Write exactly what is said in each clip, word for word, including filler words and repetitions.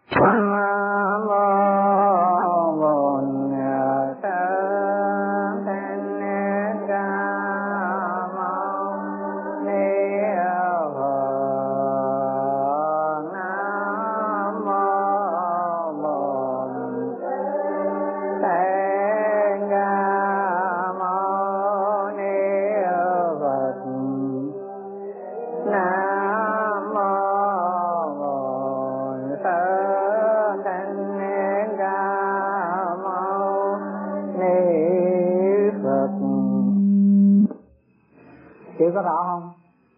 Có rõ không?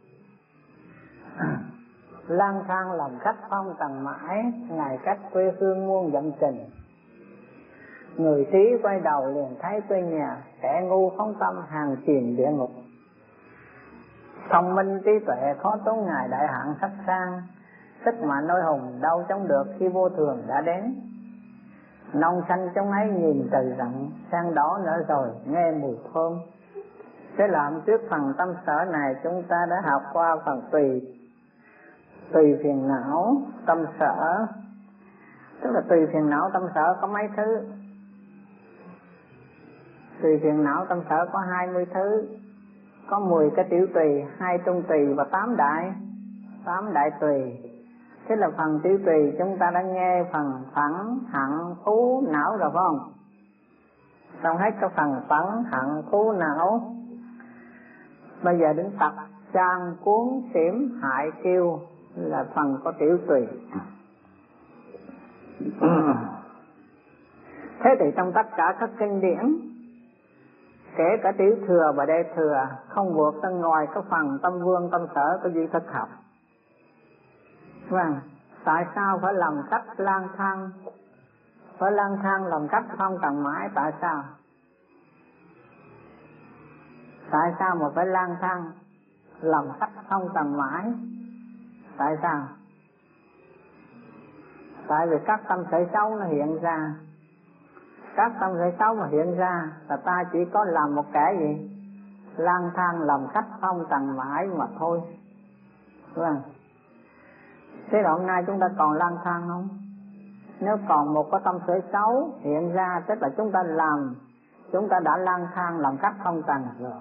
Lang thang lòng khách phong trần mãi, ngày cách quê hương muôn dặm trình. Người trí quay đầu liền thấy quê nhà, kẻ ngu phóng tâm hàng chìm địa ngục. Thông minh trí tuệ khó tốn ngày đại hạn sắc sang, sức mạnh nôi hùng đâu chống được khi vô thường đã đến. Nông xanh trong ấy nhìn trời rộng, sang đỏ nở rồi nghe mùi thơm. Thế làm trước phần tâm sở này chúng ta đã học qua phần tùy tùy phiền não tâm sở, tức là tùy phiền não tâm sở có mấy thứ. Tùy phiền não tâm sở có hai mươi thứ, có mười cái tiểu tùy, hai trung tùy và tám đại tám đại tùy. Thế là phần tiểu tùy chúng ta đã nghe phần phẫn hận thú não rồi phải không? Xong hết cái phần phẫn hận thú não. Bây giờ đến tập trang cuốn xỉm hại kiêu là phần có tiểu tùy. Thế thì trong tất cả các kinh điển, kể cả tiểu thừa và đệ thừa, không vượt ra ngoài cái phần tâm vương tâm sở của duy thức học. Vâng, tại sao phải làm cách lang thang, phải lang thang làm cách không cần mãi? Tại sao? Tại sao mà phải lang thang làm cách không cần mãi? Tại sao? Tại vì các tâm sở xấu nó hiện ra. Các tâm sở xấu mà hiện ra là ta chỉ có làm một kẻ gì? Lang thang làm cách không cần mãi mà thôi. Vâng. Thế đoạn nay chúng ta còn lang thang không? Nếu còn một cái tâm sở xấu hiện ra, tức là chúng ta làm, chúng ta đã lang thang làm cách không cần rồi.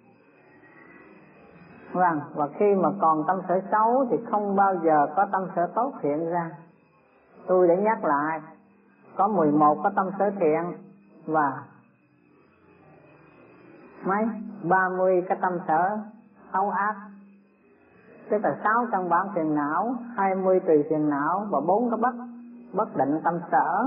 Vâng, và khi mà còn tâm sở xấu thì không bao giờ có tâm sở tốt hiện ra. Tôi để nhắc lại, có mười một có tâm sở thiện và mấy ba mươi cái tâm sở xấu ác. Tức là sáu căn bản phiền não, hai mươi tùy phiền não và bốn cái bất bất định tâm sở.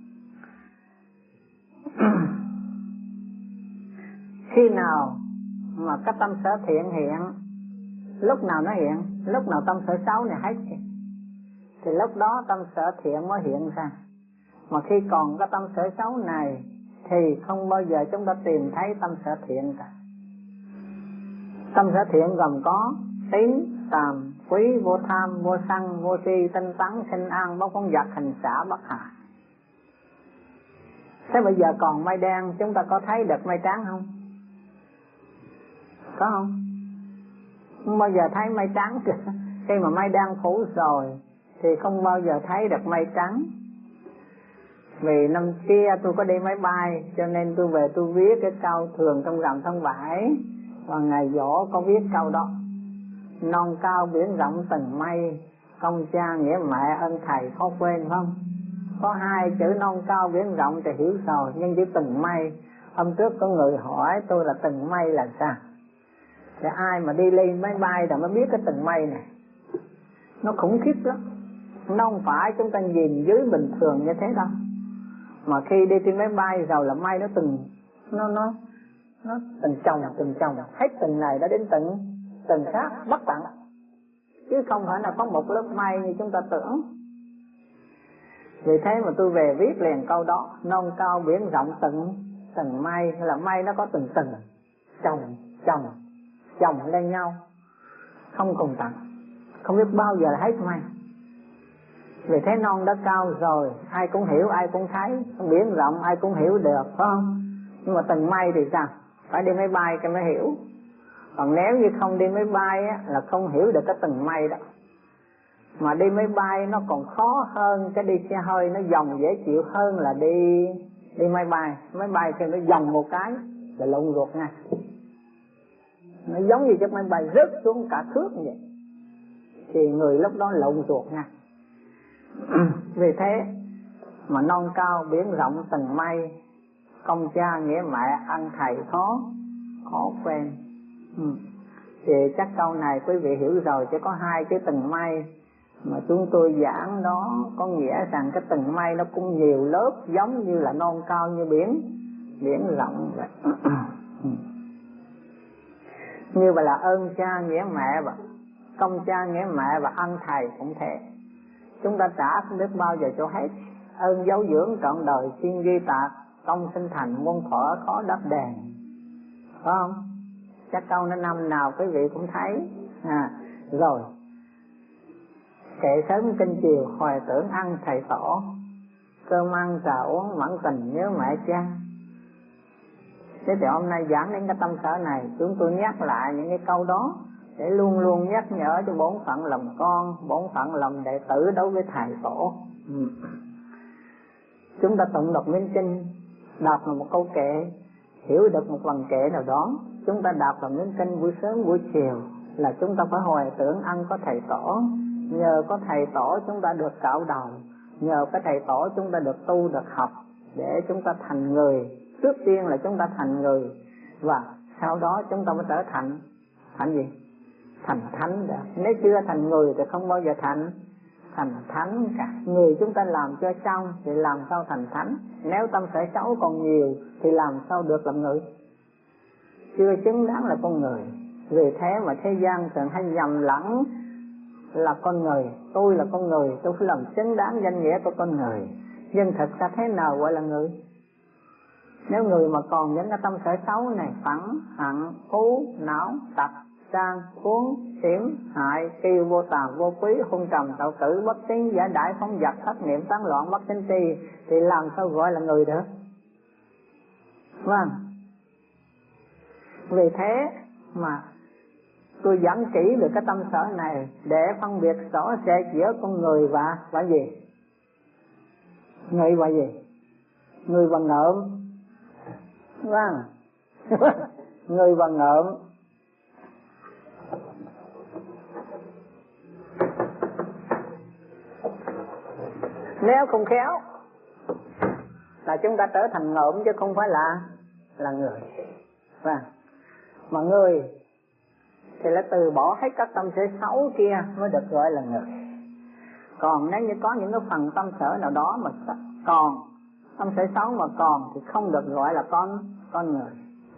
Khi nào mà cái tâm sở thiện hiện, lúc nào nó hiện? Lúc nào tâm sở xấu này hết thì lúc đó tâm sở thiện mới hiện ra. Mà khi còn cái tâm sở xấu này thì không bao giờ chúng ta tìm thấy tâm sở thiện cả. Tâm sở thiện gồm có tín, tàm, quý, vô tham, vô sân, vô si, tinh tấn, sinh an, bất phóng dật, hành xả, bất hại. Thế bây giờ còn mây đen, chúng ta có thấy được mây trắng không? Có không? Không bao giờ thấy mây trắng. Khi mà mây đen phủ rồi thì không bao giờ thấy được mây trắng. Vì năm kia tôi có đi máy bay, cho nên tôi về tôi viết cái câu thường trong rằm tháng bảy, và ngày giỗ có viết câu đó: non cao biển rộng từng mây, công cha nghĩa mẹ ơn thầy khó quên, phải không? Có hai chữ non cao biển rộng thì hiểu rồi, nhưng chữ từng mây, hôm trước có người hỏi tôi là từng mây là sao? Thì ai mà đi lên máy bay là mới biết cái từng mây này nó khủng khiếp lắm. Nó không phải chúng ta nhìn dưới bình thường như thế đâu, mà khi đi trên máy bay rồi là mây nó từng nó nó nó từng chồng từng chồng, hết từng này đã đến từng từng khác bất tận, chứ không phải là có một lớp mây như chúng ta tưởng. Vì thế mà tôi về viết liền câu đó: non cao biển rộng từng từng mây, là mây nó có từng từng chồng chồng chồng lên nhau, không cùng tận, không biết bao giờ hết mây. Vì thế non đã cao rồi, ai cũng hiểu, ai cũng thấy. Biển rộng ai cũng hiểu được, phải không? Nhưng mà từng mây thì sao? Phải đi máy bay cái mới hiểu. Còn nếu như không đi máy bay á, là không hiểu được cái từng mây đó. Mà đi máy bay nó còn khó hơn cái đi xe hơi, nó dòng dễ chịu hơn là đi đi máy bay. Máy bay thì nó dòng một cái là lộn ruột ngay, nó giống như chiếc máy bay rớt xuống cả thước như vậy, thì người lúc đó lộn ruột ngay. Vì thế mà non cao biển rộng từng mây, công cha nghĩa mẹ ăn thầy khó khó quen. Ừ. Thì chắc câu này quý vị hiểu rồi, chỉ có hai chữ từng mây mà chúng tôi giảng đó có nghĩa rằng cái từng mây nó cũng nhiều lớp, giống như là non cao như biển biển rộng vậy. Như vậy là ơn cha nghĩa mẹ và công cha nghĩa mẹ và ân thầy cũng thế. Chúng ta trả không biết bao giờ cho hết. Ơn giáo dưỡng trọn đời xin ghi tạc, công sinh thành muôn thuở khó đắp đền. Phải không? Chắc câu nó năm nào quý vị cũng thấy. À, rồi kệ sớm kinh chiều hoài tưởng ăn thầy tổ, cơm ăn trà uống mẫn tình nhớ mẹ cha. Thế thì hôm nay giảng đến cái tâm sở này, chúng tôi nhắc lại những cái câu đó để luôn luôn nhắc nhở cho bổn phận làm con, bổn phận làm đệ tử đối với thầy tổ. Ừ. Chúng ta tụng đọc Nguyên Kinh, đọc là một câu kệ, hiểu được một phần kệ nào đó, chúng ta đọc là Nguyên Kinh buổi sớm buổi chiều là chúng ta phải hồi tưởng ăn có thầy tổ. Nhờ có thầy tổ chúng ta được cạo đầu, nhờ có thầy tổ chúng ta được tu được học để chúng ta thành người. Trước tiên là chúng ta thành người và sau đó chúng ta mới trở thành thành gì? Thành thánh được. Nếu chưa thành người thì không bao giờ thành thành thánh cả. Người chúng ta làm cho xong thì làm sao thành thánh? Nếu tâm sở xấu còn nhiều thì làm sao được làm người? Chưa xứng đáng là con người. Vì thế mà thế gian thường hay nhầm lẫn là con người. Tôi là con người, tôi phải làm xứng đáng danh nghĩa của con người. Nhưng thật ra thế nào gọi là người? Nếu người mà còn những cái tâm sở xấu này, phẫn, hận, thú, não, tật, sang, cuốn, xỉm, hại, kiêu, vô tàm, vô quý, hung trầm, tạo tử, bất tín, giả đãi, phóng dật, thất niệm, tán loạn, bất tín tri, thì làm sao gọi là người được? Vâng. Vì thế mà tôi dẫn kỹ được cái tâm sở này để phân biệt rõ rệt giữa con người và và gì? Người và gì? Người và ngợm. Vâng. Người và ngợm. Nếu không khéo là chúng ta trở thành ngợm chứ không phải là là người. Vâng. Mà người thì là từ bỏ hết các tâm sở xấu kia mới được gọi là người. Còn nếu như có những cái phần tâm sở nào đó mà còn tâm sở xấu mà còn thì không được gọi là con con người.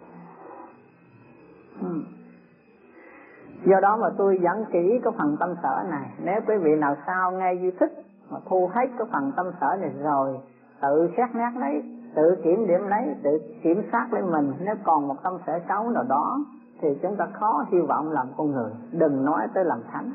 Ừ. Do đó mà tôi dẫn kỹ cái phần tâm sở này. Nếu quý vị nào sao nghe duy thích mà thu hết cái phần tâm sở này rồi, tự xét nét lấy, tự kiểm điểm lấy, tự kiểm soát lấy mình. Nếu còn một tâm sở xấu nào đó thì chúng ta khó hy vọng làm con người, đừng nói tới làm thánh.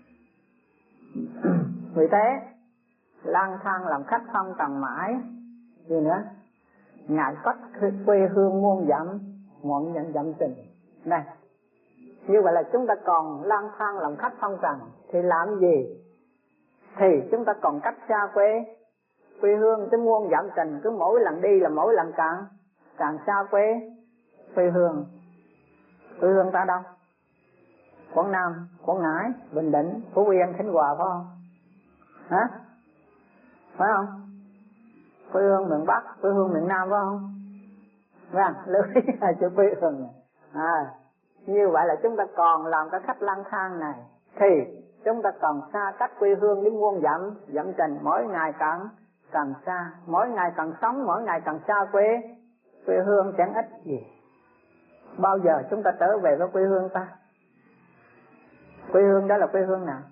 Vì thế lang thang làm khách không cần mãi. Gì nữa? Ngại cất quê hương muôn dặm, muộn nhận dặm tình. Đây, như vậy là chúng ta còn lang thang làm khách không cần thì làm gì? Thì chúng ta còn cách xa quê quê hương tới muôn dặm tình. Cứ mỗi lần đi là mỗi lần càng càng xa quê quê hương. Quê hương ta đâu? Quảng Nam, Quảng Ngãi, Bình Định, Phú Yên, Khánh Hòa phải không? Hả? Phải không? Quê hương miền Bắc, quê hương miền Nam phải không? Vâng, lưu ý là chữ quê hương này. À, như vậy là chúng ta còn làm cái khách lang thang này thì chúng ta còn xa cách quê hương đến muôn dặm dặm tình, mỗi ngày càng càng xa, mỗi ngày càng sống, mỗi ngày càng xa quê quê hương chẳng ích gì. Bao giờ chúng ta trở về với quê hương ta? Quê hương đó là quê hương nào?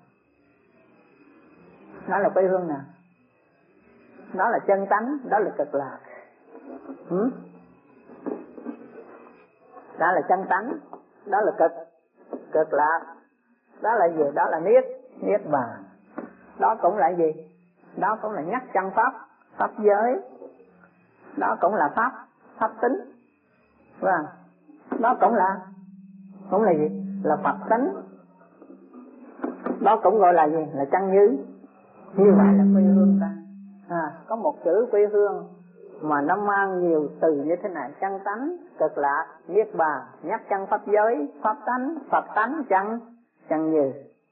Đó là quê hương nào? Đó là chân tánh, đó là cực lạc. Ừ? Đó là chân tánh, đó là cực cực lạc. Đó là gì? Đó là niết niết bàn. Đó cũng là gì? Đó cũng là nhất chân pháp, pháp giới. Đó cũng là pháp pháp tính. Vâng. Đó cũng là cũng là gì? Là Phật tính. đó cũng gọi là gì? Là chân như. Như vậy là quê hương ta. À, có một chữ quê hương mà nó mang nhiều từ như thế này: chân tánh, cực lạc, niết bàn, nhất chân pháp giới, pháp tánh, Phật tánh, chân, chân như.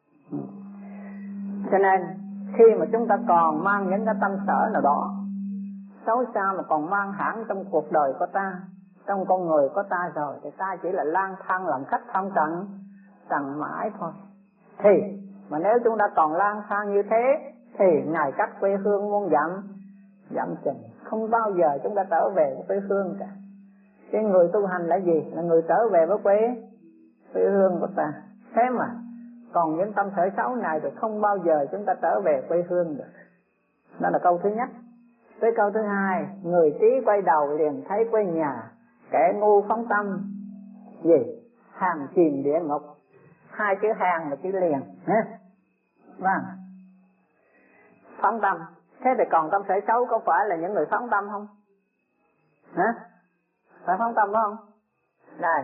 Cho nên khi mà chúng ta còn mang những cái tâm sở nào đó xấu xa mà còn mang hẳn trong cuộc đời của ta, trong con người của ta rồi, thì ta chỉ là lang thang làm khách không trần trần mãi thôi. Thì mà nếu chúng ta còn lang thang như thế thì ngày cách quê hương muôn dặm dặm trình, không bao giờ chúng ta trở về với quê hương cả. Cái người tu hành là gì? Là người trở về với quê quê hương của ta. Thế mà còn những tâm sở xấu này thì không bao giờ chúng ta trở về quê hương được. Đó là câu thứ nhất. Với câu thứ hai, người trí quay đầu liền thấy quê nhà, kẻ ngu phóng tâm gì? Hàng chìm địa ngục. Hai chữ hàng và chữ liền nhé. Vâng. Phóng tâm. Thế thì còn tâm sở xấu có phải là những người phóng tâm không? Hả? Phải phóng tâm phải không? Này,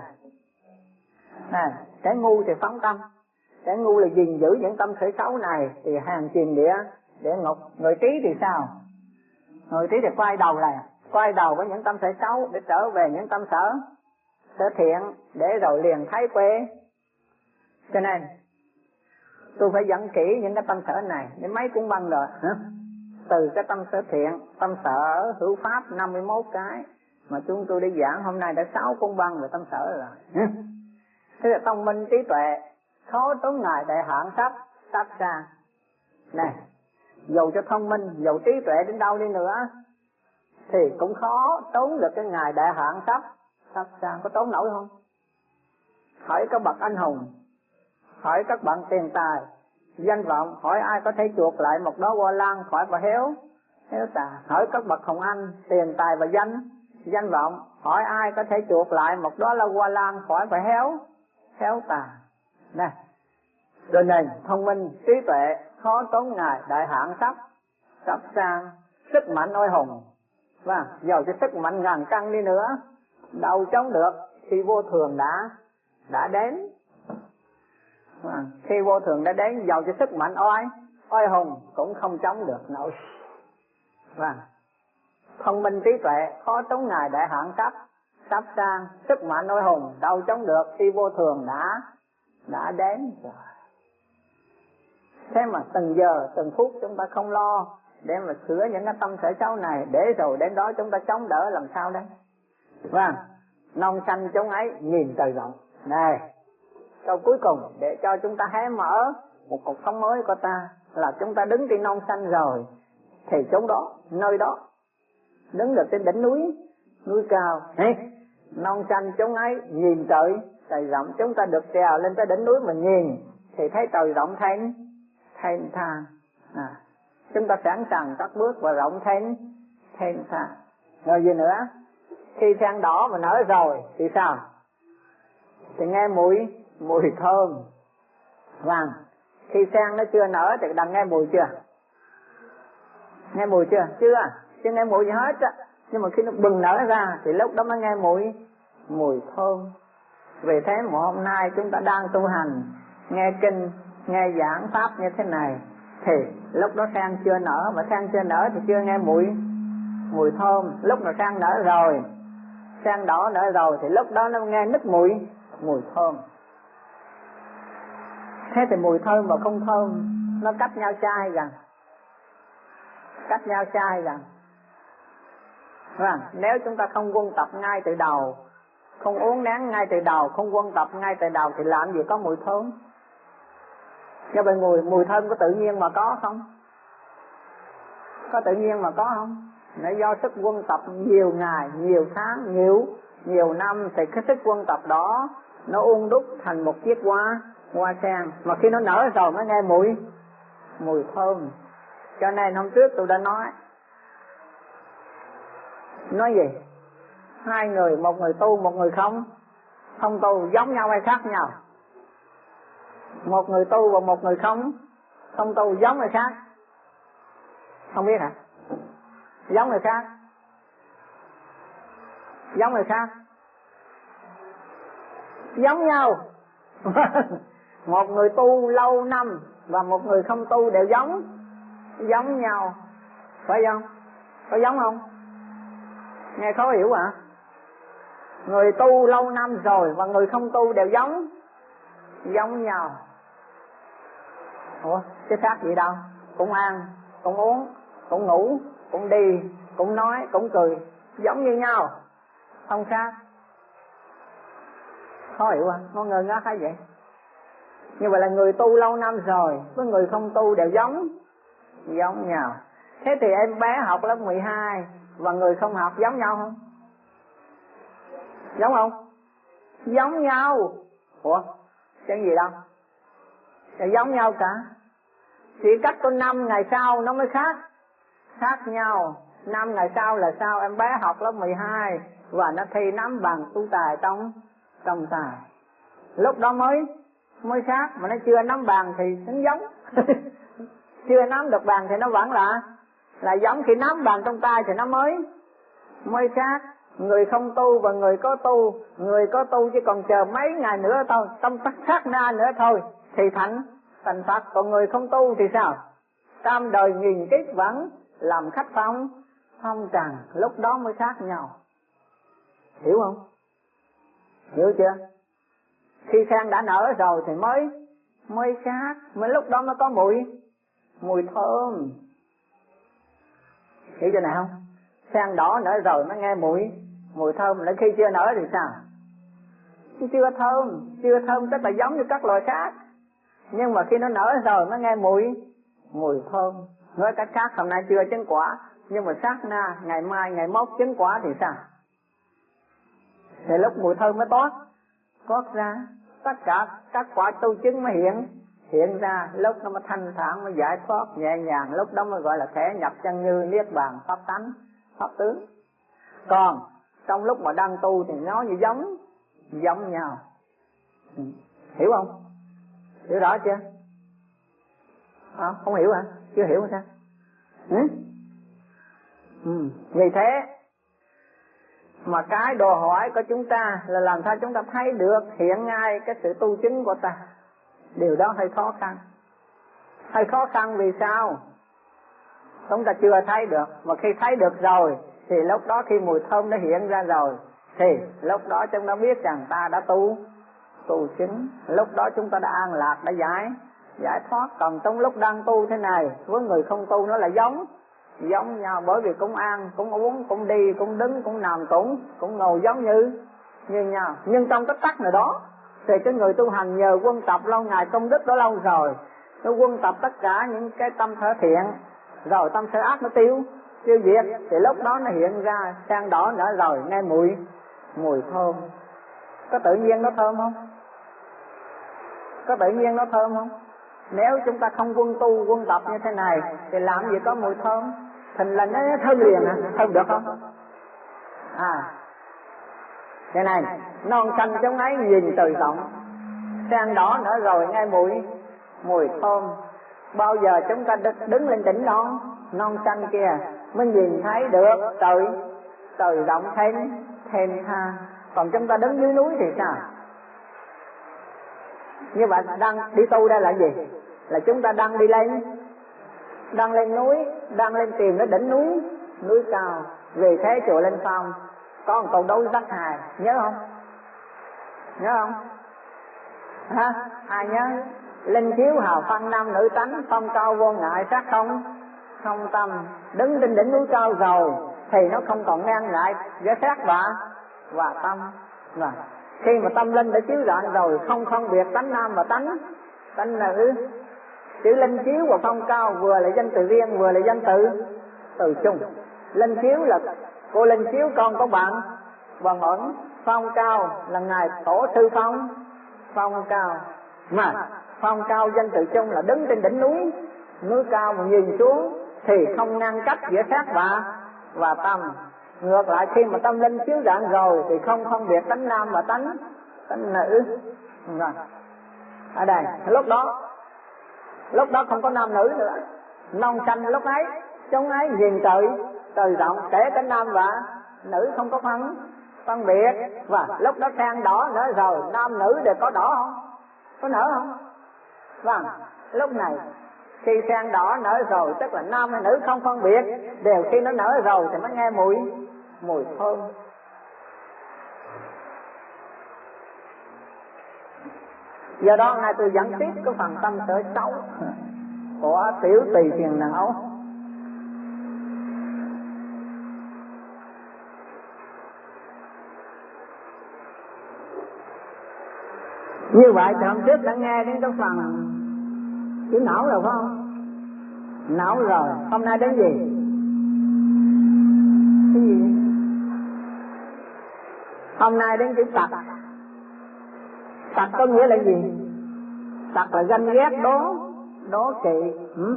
này, kẻ ngu thì phóng tâm. Kẻ ngu là gìn giữ những tâm sở xấu này thì hàng chìm địa địa ngục. Người trí thì sao? Người trí thì quay đầu lại, quay đầu với những tâm sở xấu để trở về những tâm sở sở thiện, để rồi liền thấy quê. Cho nên tôi phải dẫn kỹ những cái tâm sở này để mấy cuốn băng rồi. Hả? Từ cái tâm sở thiện, tâm sở hữu pháp năm mươi mốt cái mà chúng tôi đi giảng hôm nay đã sáu cuốn băng về tâm sở rồi. Hả? Thế là thông minh trí tuệ khó tốn ngài đại hạn sắp sắp ra. Này, dầu cho thông minh, dầu trí tuệ đến đâu đi nữa thì cũng khó tốn được cái ngày đại hạn sắp sắp ra. Có tốn nổi không? Hỏi các bậc anh hùng, hỏi các bạn tiền tài, danh vọng, hỏi ai có thể chuộc lại một đóa hoa lan khỏi và héo héo tà. Hỏi các bậc hồng anh, tiền tài và danh danh vọng, hỏi ai có thể chuộc lại một đóa hoa lan khỏi và héo héo tà. Này, rồi này, thông minh trí tuệ khó tốn ngài đại hạn sắp sắp sang, sức mạnh oai hùng và dầu cho sức mạnh ngàn cân đi nữa đâu chống được khi vô thường đã đã đến. À, khi vô thường đã đến, dầu cho sức mạnh oai oai hùng cũng không chống được nổi. Và thông minh trí tuệ khó tốn ngài đại hạn sắp sắp sang, sức mạnh oai hùng đâu chống được khi vô thường đã đã đến rồi. Thế mà từng giờ từng phút chúng ta không lo để mà sửa những cái tâm sở xấu này, để rồi đến đó chúng ta chống đỡ làm sao đây? Vâng, non xanh chúng ấy nhìn trời rộng. Này, câu cuối cùng để cho chúng ta hé mở một cuộc sống mới của ta là chúng ta đứng trên non xanh rồi thì chỗ đó, nơi đó đứng được trên đỉnh núi núi cao. Hey, non xanh chúng ấy nhìn trời trời rộng, chúng ta được trèo lên tới đỉnh núi mà nhìn thì thấy trời rộng thanh thanh thang. À, chúng ta sẵn sàng cất bước và rộng thanh thanh thang. Rồi gì nữa? Khi sen đỏ mà nở rồi thì sao? Thì nghe mùi mùi thơm. Vâng, khi sen nó chưa nở thì đừng nghe mùi chưa? Nghe mùi chưa? Chưa, chưa nghe mùi gì hết á. Nhưng mà khi nó bừng nở ra thì lúc đó mới nghe mùi mùi thơm. Vì thế mà hôm nay chúng ta đang tu hành, nghe kinh, nghe giảng pháp như thế này, thì lúc đó sen chưa nở, mà sen chưa nở thì chưa nghe mùi mùi thơm. Lúc nào sen nở rồi, sen đỏ nở rồi thì lúc đó nó nghe nức mùi mùi thơm. Thế thì mùi thơm và không thơm nó cách nhau xa hay gần? Cách nhau xa hay gần? Vâng, nếu chúng ta không quân tập ngay từ đầu, không uống nén ngay từ đầu, không quân tập ngay từ đầu thì làm gì có mùi thơm? Do vậy mùi, mùi thơm có tự nhiên mà có không? Có tự nhiên mà có không? Nó do sức quân tập nhiều ngày, nhiều tháng, nhiều nhiều năm thì cái sức quân tập đó nó ung đúc thành một chiếc hoa hoa sen, mà khi nó nở rồi mới nghe mùi mùi thơm. Cho nên hôm trước tôi đã nói nói gì? Hai người, một người tu, một người không không tu, giống nhau hay khác nhau? Một người tu và một người không không tu giống hay khác? Không biết hả? Giống hay khác? Giống hay khác? Giống nhau. Một người tu lâu năm và một người không tu đều giống giống nhau, phải không? Có giống không? Nghe khó hiểu hả? Người tu lâu năm rồi và người không tu đều giống giống nhau. Ủa, cái khác gì đâu? Cũng ăn, cũng uống, cũng ngủ, cũng đi, cũng nói, cũng cười, giống như nhau, không khác. Khó hiểu à? Nó ngơ ngác hay vậy? Như vậy là người tu lâu năm rồi với người không tu đều giống giống nhau. Thế thì em bé học lớp mười hai và người không học giống nhau không? Giống không? Giống nhau. Ủa? Cái gì đâu? Thì giống nhau cả. Chỉ cách có năm ngày sau nó mới khác. Khác nhau. Năm ngày sau là sao? Em bé học lớp mười hai và nó thi nắm bằng tu tài trong trong tài. Lúc đó mới mới khác, mà nó chưa nắm bằng thì nó giống. Chưa nắm được bằng thì nó vẫn là là giống. Khi nắm bằng trong tay thì nó mới mới khác. Người không tu và người có tu, người có tu chỉ còn chờ mấy ngày nữa thôi, trong tắc sát na nữa thôi thì thành thành Phật. Còn người không tu thì sao? Trăm đời nghìn kiếp vẫn làm khách phong phong trần, lúc đó mới khác nhau. Hiểu không? Hiểu chưa? Khi sen đã nở rồi thì mới mới khác, mới lúc đó mới có mùi mùi thơm. Hiểu chưa này không? Sen đỏ nở rồi mới nghe mùi mùi thơm, đến khi chưa nở thì sao? Chưa thơm, chưa thơm tức là giống như các loài khác. Nhưng mà khi nó nở rồi mới nghe mùi mùi thơm. Nói cách khác, hôm nay chưa chứng quả, nhưng mà sát na ngày mai ngày mốt chứng quả thì sao? Thì lúc mùi thơm mới toát toát ra, tất cả các quả tu chứng mới hiện hiện ra. Lúc nó mới thanh thản, mới giải thoát nhẹ nhàng, lúc đó mới gọi là thể nhập chân như niết bàn pháp tánh pháp tướng. Còn trong lúc mà đang tu thì nó như giống giống nhau. Ừ. Hiểu không? Hiểu rõ chưa? À, không hiểu hả? Chưa hiểu sao? Ừ? Ừ. Vì thế mà cái đòi hỏi của chúng ta là làm sao chúng ta thấy được hiện ngay cái sự tu chứng của ta. Điều đó hơi khó khăn. Hơi khó khăn vì sao? Chúng ta chưa thấy được. Mà khi thấy được rồi thì lúc đó khi mùi thơm nó hiện ra rồi thì lúc đó chúng ta biết rằng ta đã tu tu chứng. Lúc đó chúng ta đã an lạc, đã giải giải thoát. Còn trong lúc đang tu thế này với người không tu nó là giống giống nhau, bởi vì cũng ăn, cũng uống, cũng đi, cũng đứng, cũng nằm, cũng cũng ngồi giống như như nhau. Nhưng trong cái tắc này đó thì cái người tu hành nhờ quân tập lâu ngày, công đức đó lâu rồi, nó quân tập tất cả những cái tâm sở thiện, rồi tâm sở ác nó tiêu tiêu diệt, thì lúc đó nó hiện ra sen đỏ nở rồi nghe mùi mùi thơm. Có tự nhiên nó thơm không? Có tự nhiên nó thơm không? Nếu chúng ta không quân tu quân tập như thế này thì làm gì có mùi thơm? Thành là nó thơm liền hả? Thơm được không? À, cái này non xanh trong ấy nhìn từ rộng, sen đỏ nở rồi nghe mùi mùi thơm. Bao giờ chúng ta đứng lên đỉnh non non xanh kia mới nhìn thấy được từ từ rộng thêm thêm tha. Còn chúng ta đứng dưới núi thì sao? Như vậy đang đi tu đây là gì? Là chúng ta đang đi lên, đang lên núi, đang lên tìm cái đỉnh núi núi cao. Vì thế chùa Linh Phong có một câu đối rất hài, nhớ không? Nhớ không? Ha? Ai nhớ? Linh thiếu hào phân nam nữ tánh, phong cao vô ngại sát không không tâm. Đứng trên đỉnh núi cao rồi thì nó không còn ngang ngại với sát và và tâm. Và khi mà tâm linh đã chiếu rạng rồi, không phân biệt tánh nam và tánh tánh nữ. Chữ linh chiếu và phong cao vừa là danh từ riêng, vừa là danh từ từ chung. Linh chiếu là cô linh chiếu con có bạn và ẩn. Phong cao là ngài tổ sư phong phong cao. Mà phong cao danh từ chung là đứng trên đỉnh núi núi cao mà nhìn xuống thì không ngăn cách giữa sát và và tâm. Ngược lại khi mà tâm linh chiếu rạng rồi thì không phân biệt tánh nam và tánh tánh nữ. Rồi ở đây lúc đó lúc đó không có nam nữ nữa, non xanh lúc ấy chúng ấy nhìn trời trời rộng, kể cả nam và nữ không có phân phân biệt. Và lúc đó sen đỏ nở rồi, nam nữ đều có đỏ không? Có nở không? Vâng, lúc này. Khi sen đỏ nở rồi tức là nam hay nữ không phân biệt, đều khi nó nở rồi thì mới nghe mùi mùi thơm. Do đó nay tôi dẫn tiếp cái phần tâm sở xấu của tiểu tỳ thiền đàn ấu. Như vậy thì hôm trước đã nghe đến cái phần chữ não rồi phải không? Não rồi, hôm nay đến gì? Cái gì? Hôm nay đến chữ tật. Tật có nghĩa là gì? Tật là ganh ghét, đố, đố kỵ. Ừ?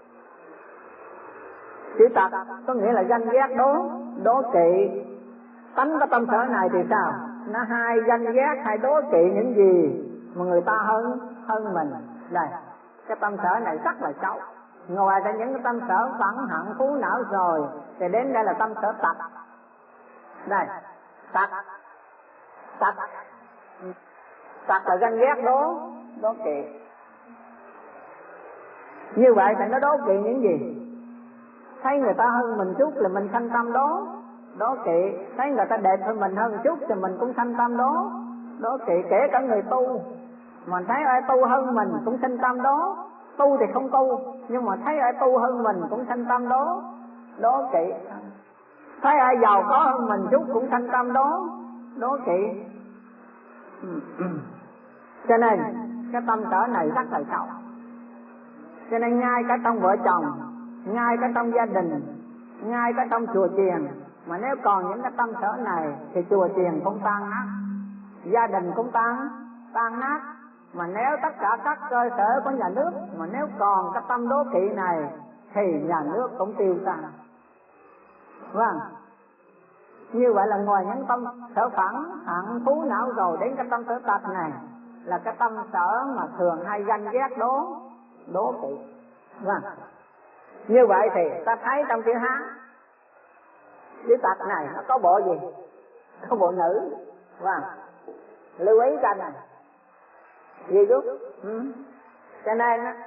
Chữ tật có nghĩa là ganh ghét, đố, đố kỵ. Tánh cái tâm sở này thì sao? Nó hay ganh ghét, hay đố kỵ những gì mà người ta hơn hơn mình. Đây, cái tâm sở này rất là xấu. Ngoài ra những cái tâm sở phẫn hận phú não rồi thì đến đây là tâm sở tật. Đây, tật, tật, tật là ganh ghét, đố, đố kỵ. Như vậy thì nó đố kỵ những gì? Thấy người ta hơn mình chút là mình sanh tâm đố, đố kỵ. Thấy người ta đẹp hơn mình hơn chút thì mình cũng sanh tâm đố, đố kỵ. Kể cả người tu, mình thấy ai tu hơn mình cũng sanh tâm đố. Tu thì không tu, nhưng mà thấy ai tu hơn mình cũng sanh tâm đố, đố kỵ. Thấy ai giàu có hơn mình chút cũng sanh tâm đố, đố kỵ. Cho nên cái tâm sở này rất là xấu. Cho nên ngay cả trong vợ chồng, ngay cả trong gia đình, ngay cả trong chùa chiền, mà nếu còn những cái tâm sở này thì chùa chiền cũng tan nát, gia đình cũng tan tan nát. Mà nếu tất cả các cơ sở của nhà nước mà nếu còn cái tâm đố kỵ này thì nhà nước cũng tiêu tan. Vâng. Như vậy là ngoài những tâm sở phẫn hận phú não rồi đến cái tâm sở tật này là cái tâm sở mà thường hay ganh ghét, đố đố kỵ. Vâng. Như vậy thì ta thấy trong chữ Hán, chữ tật này nó có bộ gì? Có bộ nữ. Vâng. Lưu ý cái này. Gì rút? Ừ. Cho nên á,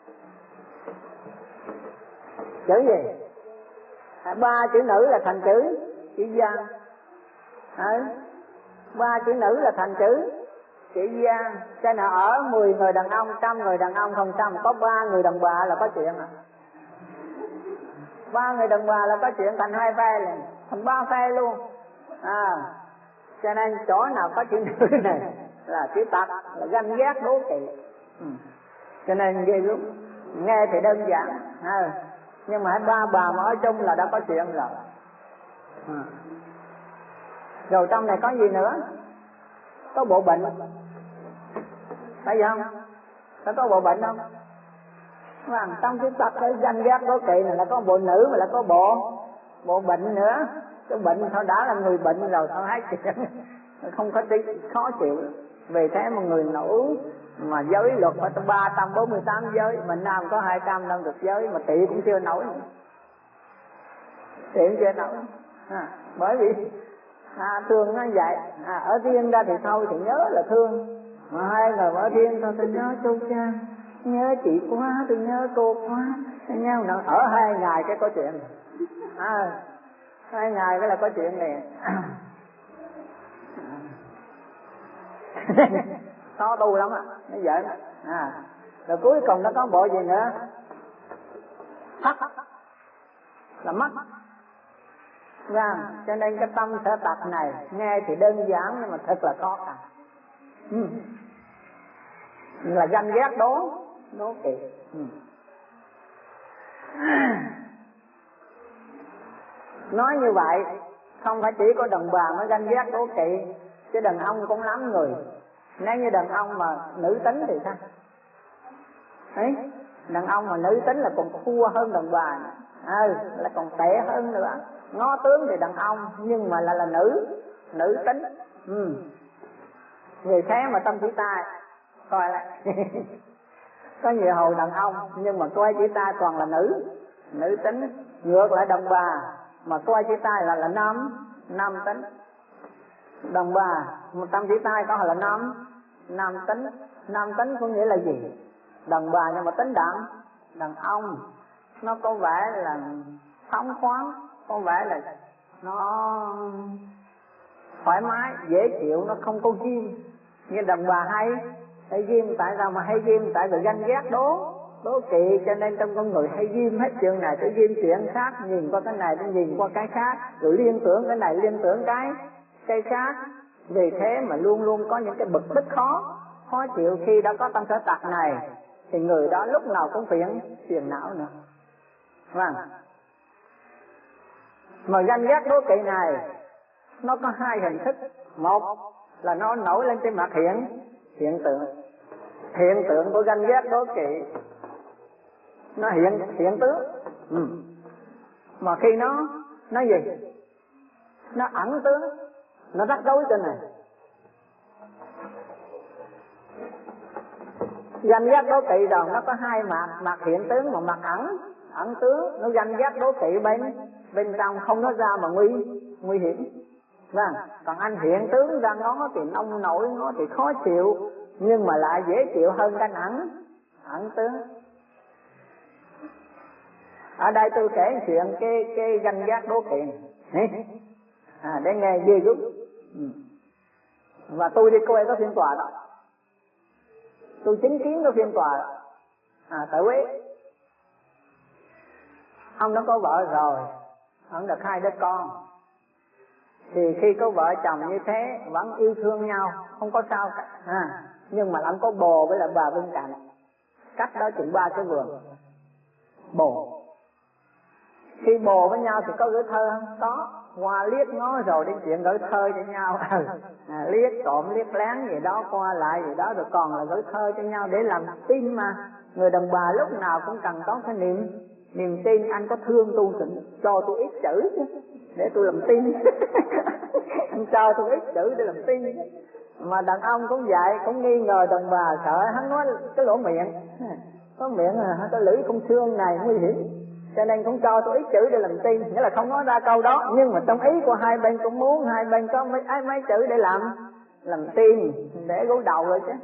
chữ gì? Ba chữ nữ là thành chữ chữ gian. Ừ. Ba chữ nữ là thành chữ chữ gian. Cho nên ở mười người đàn ông, trăm người đàn ông không trăm, có ba người đàn bà là có chuyện à. Ba người đàn bà là có chuyện thành hai phe liền, thành ba phe luôn. À, cho nên chỗ nào có chữ nữ này là chữ tật, là ganh ghét, đố kỵ. Ừ. Cho nên ghê lắm. Nghe thì đơn giản, à, nhưng mà ba bà mà ở chung là đã có chuyện rồi. À. Rồi trong này có gì nữa? Có bộ bệnh, phải không? Có có bộ bệnh không? Vâng, trong chữ tật cái ganh ghét, đố kỵ này là có bộ nữ mà là có bộ bộ bệnh nữa. Cái bệnh thôi đã là người bệnh rồi, thôi hết chuyện, không có tí khó chịu. Vì thế mà người nữ mà giới luật phải ba trăm bốn mươi tám giới, mình nam có hai trăm năm được giới mà tỷ cũng chưa nổi, tỷ cũng chưa nổi. À, bởi vì à, thương nó vậy. À, ở riêng ra thì thôi thì nhớ là thương, mà hai người ở riêng thôi tôi nhớ chú cha, nhớ chị quá, tôi nhớ cô quá, tôi nhớ nó ở hai ngày cái có chuyện. À, hai ngày cái là có chuyện liền. Khó tu lắm á, nó dễ lắm. À, rồi cuối cùng nó có bộ gì nữa? Thắt là mắt. Vâng, cho nên cái tâm sở tật này nghe thì đơn giản nhưng mà thật là khó khăn. Ừ. Là ganh ghét, đố đố kỵ. Ừ. Nói như vậy không phải chỉ có đàn bà mới ganh ghét, đố kỵ, chứ đàn ông cũng lắm người. Nếu như đàn ông mà nữ tính thì sao? Ấy, đàn ông mà nữ tính là còn thua hơn đàn bà, ừ, là còn tệ hơn nữa. Ngó tướng thì đàn ông nhưng mà là là nữ, nữ tính. Ừ. Vì thế mà tâm chỉ tay coi lại có nhiều hồi đàn ông nhưng mà coi chỉ tay toàn là nữ, nữ tính. Ngược lại đàn bà mà coi chỉ tay là là nam, nam tính. Đàn bà một tâm chỉ tay có là nam, nam tính. Nam tính có nghĩa là gì? Đàn bà nhưng mà tính đàn đàn ông nó có vẻ là phóng khoáng, có vẻ là nó thoải mái dễ chịu, nó không có ghim. Như đàn bà hay hay ghim, tại sao mà hay ghim? Tại vì ganh ghét đố đố kỵ, cho nên trong con người hay ghim hết chuyện này tới ghim chuyện khác, nhìn qua cái này tới nhìn qua cái khác, rồi liên tưởng cái này liên tưởng cái cái khác. Vì thế mà luôn luôn có những cái bực tức khó khó chịu. Khi đã có tâm sở tật này thì người đó lúc nào cũng phiền phiền não nữa. Vâng. Mà ganh ghét đố kỵ này nó có hai hình thức. Một là nó nổi lên trên mặt hiện hiện tượng. Hiện tượng của ganh ghét đố kỵ nó hiện hiện tướng. Ừ. Mà khi nó nó gì? Nó ẩn tướng, nó rắc rối trên này. Ganh ghét đố kỵ rồi nó có hai mặt, mặt hiện tướng mà mặt ẩn ẩn tướng. Nó ganh ghét đố kỵ bên bên trong không nói ra mà nguy nguy hiểm. Vâng. Còn anh hiện tướng ra nó thì nông nổi, nó thì khó chịu, nhưng mà lại dễ chịu hơn cái ẩn ẩn tướng. Ở đây tôi kể chuyện cái cái ganh ghét đố kỵ này. À, để nghe ghê gớm. Ừ. Và tôi đi coi có phiên tòa đó, tôi chứng kiến cái phiên tòa à, tại Huế. Ông đã có vợ rồi, ông được hai đứa con. Thì khi có vợ chồng như thế vẫn yêu thương nhau, không có sao cả. À, nhưng mà ông có bồ với lại bà bên cạnh, cách đó chừng ba cái vườn. Bồ. Khi bồ với nhau thì có gửi thơ không? Có. Qua liếc ngó rồi đến chuyện gửi thơ cho nhau. À, liếc trộm liếc lén gì đó, qua lại gì đó, rồi còn là gửi thơ cho nhau để làm tin mà. Người đàn bà lúc nào cũng cần có cái niềm niềm tin. Anh có thương tôi thì cho tôi ít chữ chứ, để tôi làm tin. Anh cho tôi ít chữ để làm tin. Mà đàn ông cũng vậy, cũng nghi ngờ đàn bà, sợ hắn nói cái lỗ miệng, có miệng là cái lưỡi không xương này nguy hiểm, cho nên cũng cho tôi ít chữ để làm tin. Nghĩa là không nói ra câu đó, nhưng mà trong ý của hai bên cũng muốn hai bên có mấy mấy chữ để làm làm tin, để gối đầu rồi chứ.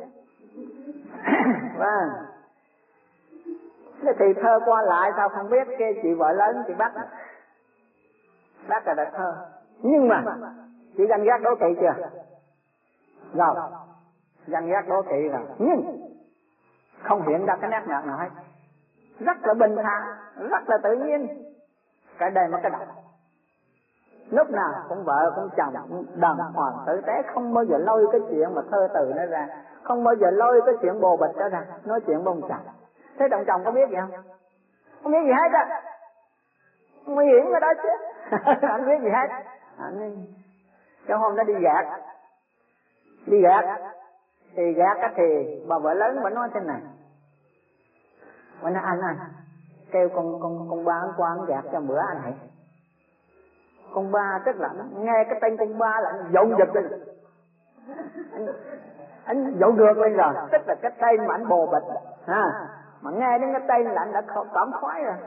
Vâng. Thế thì thơ qua lại sao không biết. Cái chị vợ lớn chị bắt bắt là đặt thơ, nhưng mà chị ganh ghét đố kỵ chưa? Rồi, ganh ghét đố kỵ rồi, nhưng không hiện ra cái nét nhợt nào hết, rất là bình thản, rất là tự nhiên. Cái đây mà cái đầu, lúc nào cũng vợ cũng chồng đàng hoàng tử tế, không bao giờ lôi cái chuyện mà thơ từ nó ra, không bao giờ lôi cái chuyện bồ bịch đó ra, nói chuyện bông chồng. Thế đồng chồng có biết gì không? Không biết gì hết á. Nguy hiểm cái đó chứ. Anh biết gì hết. Anh cái hôm đó đi gạt, đi gạt thì gạt á, thì bà vợ lớn bà nói thế này, bà nói anh ơi, kêu con con con ba ăn qua ăn gạt cho bữa anh hãy. Con ba tức là nghe cái tên con ba là anh dội giật lên, anh, anh dội ngược lên rồi, tức là cái tên mà anh bồ bịch ha. Mà nghe đến cái tên là anh đã cảm khoái rồi.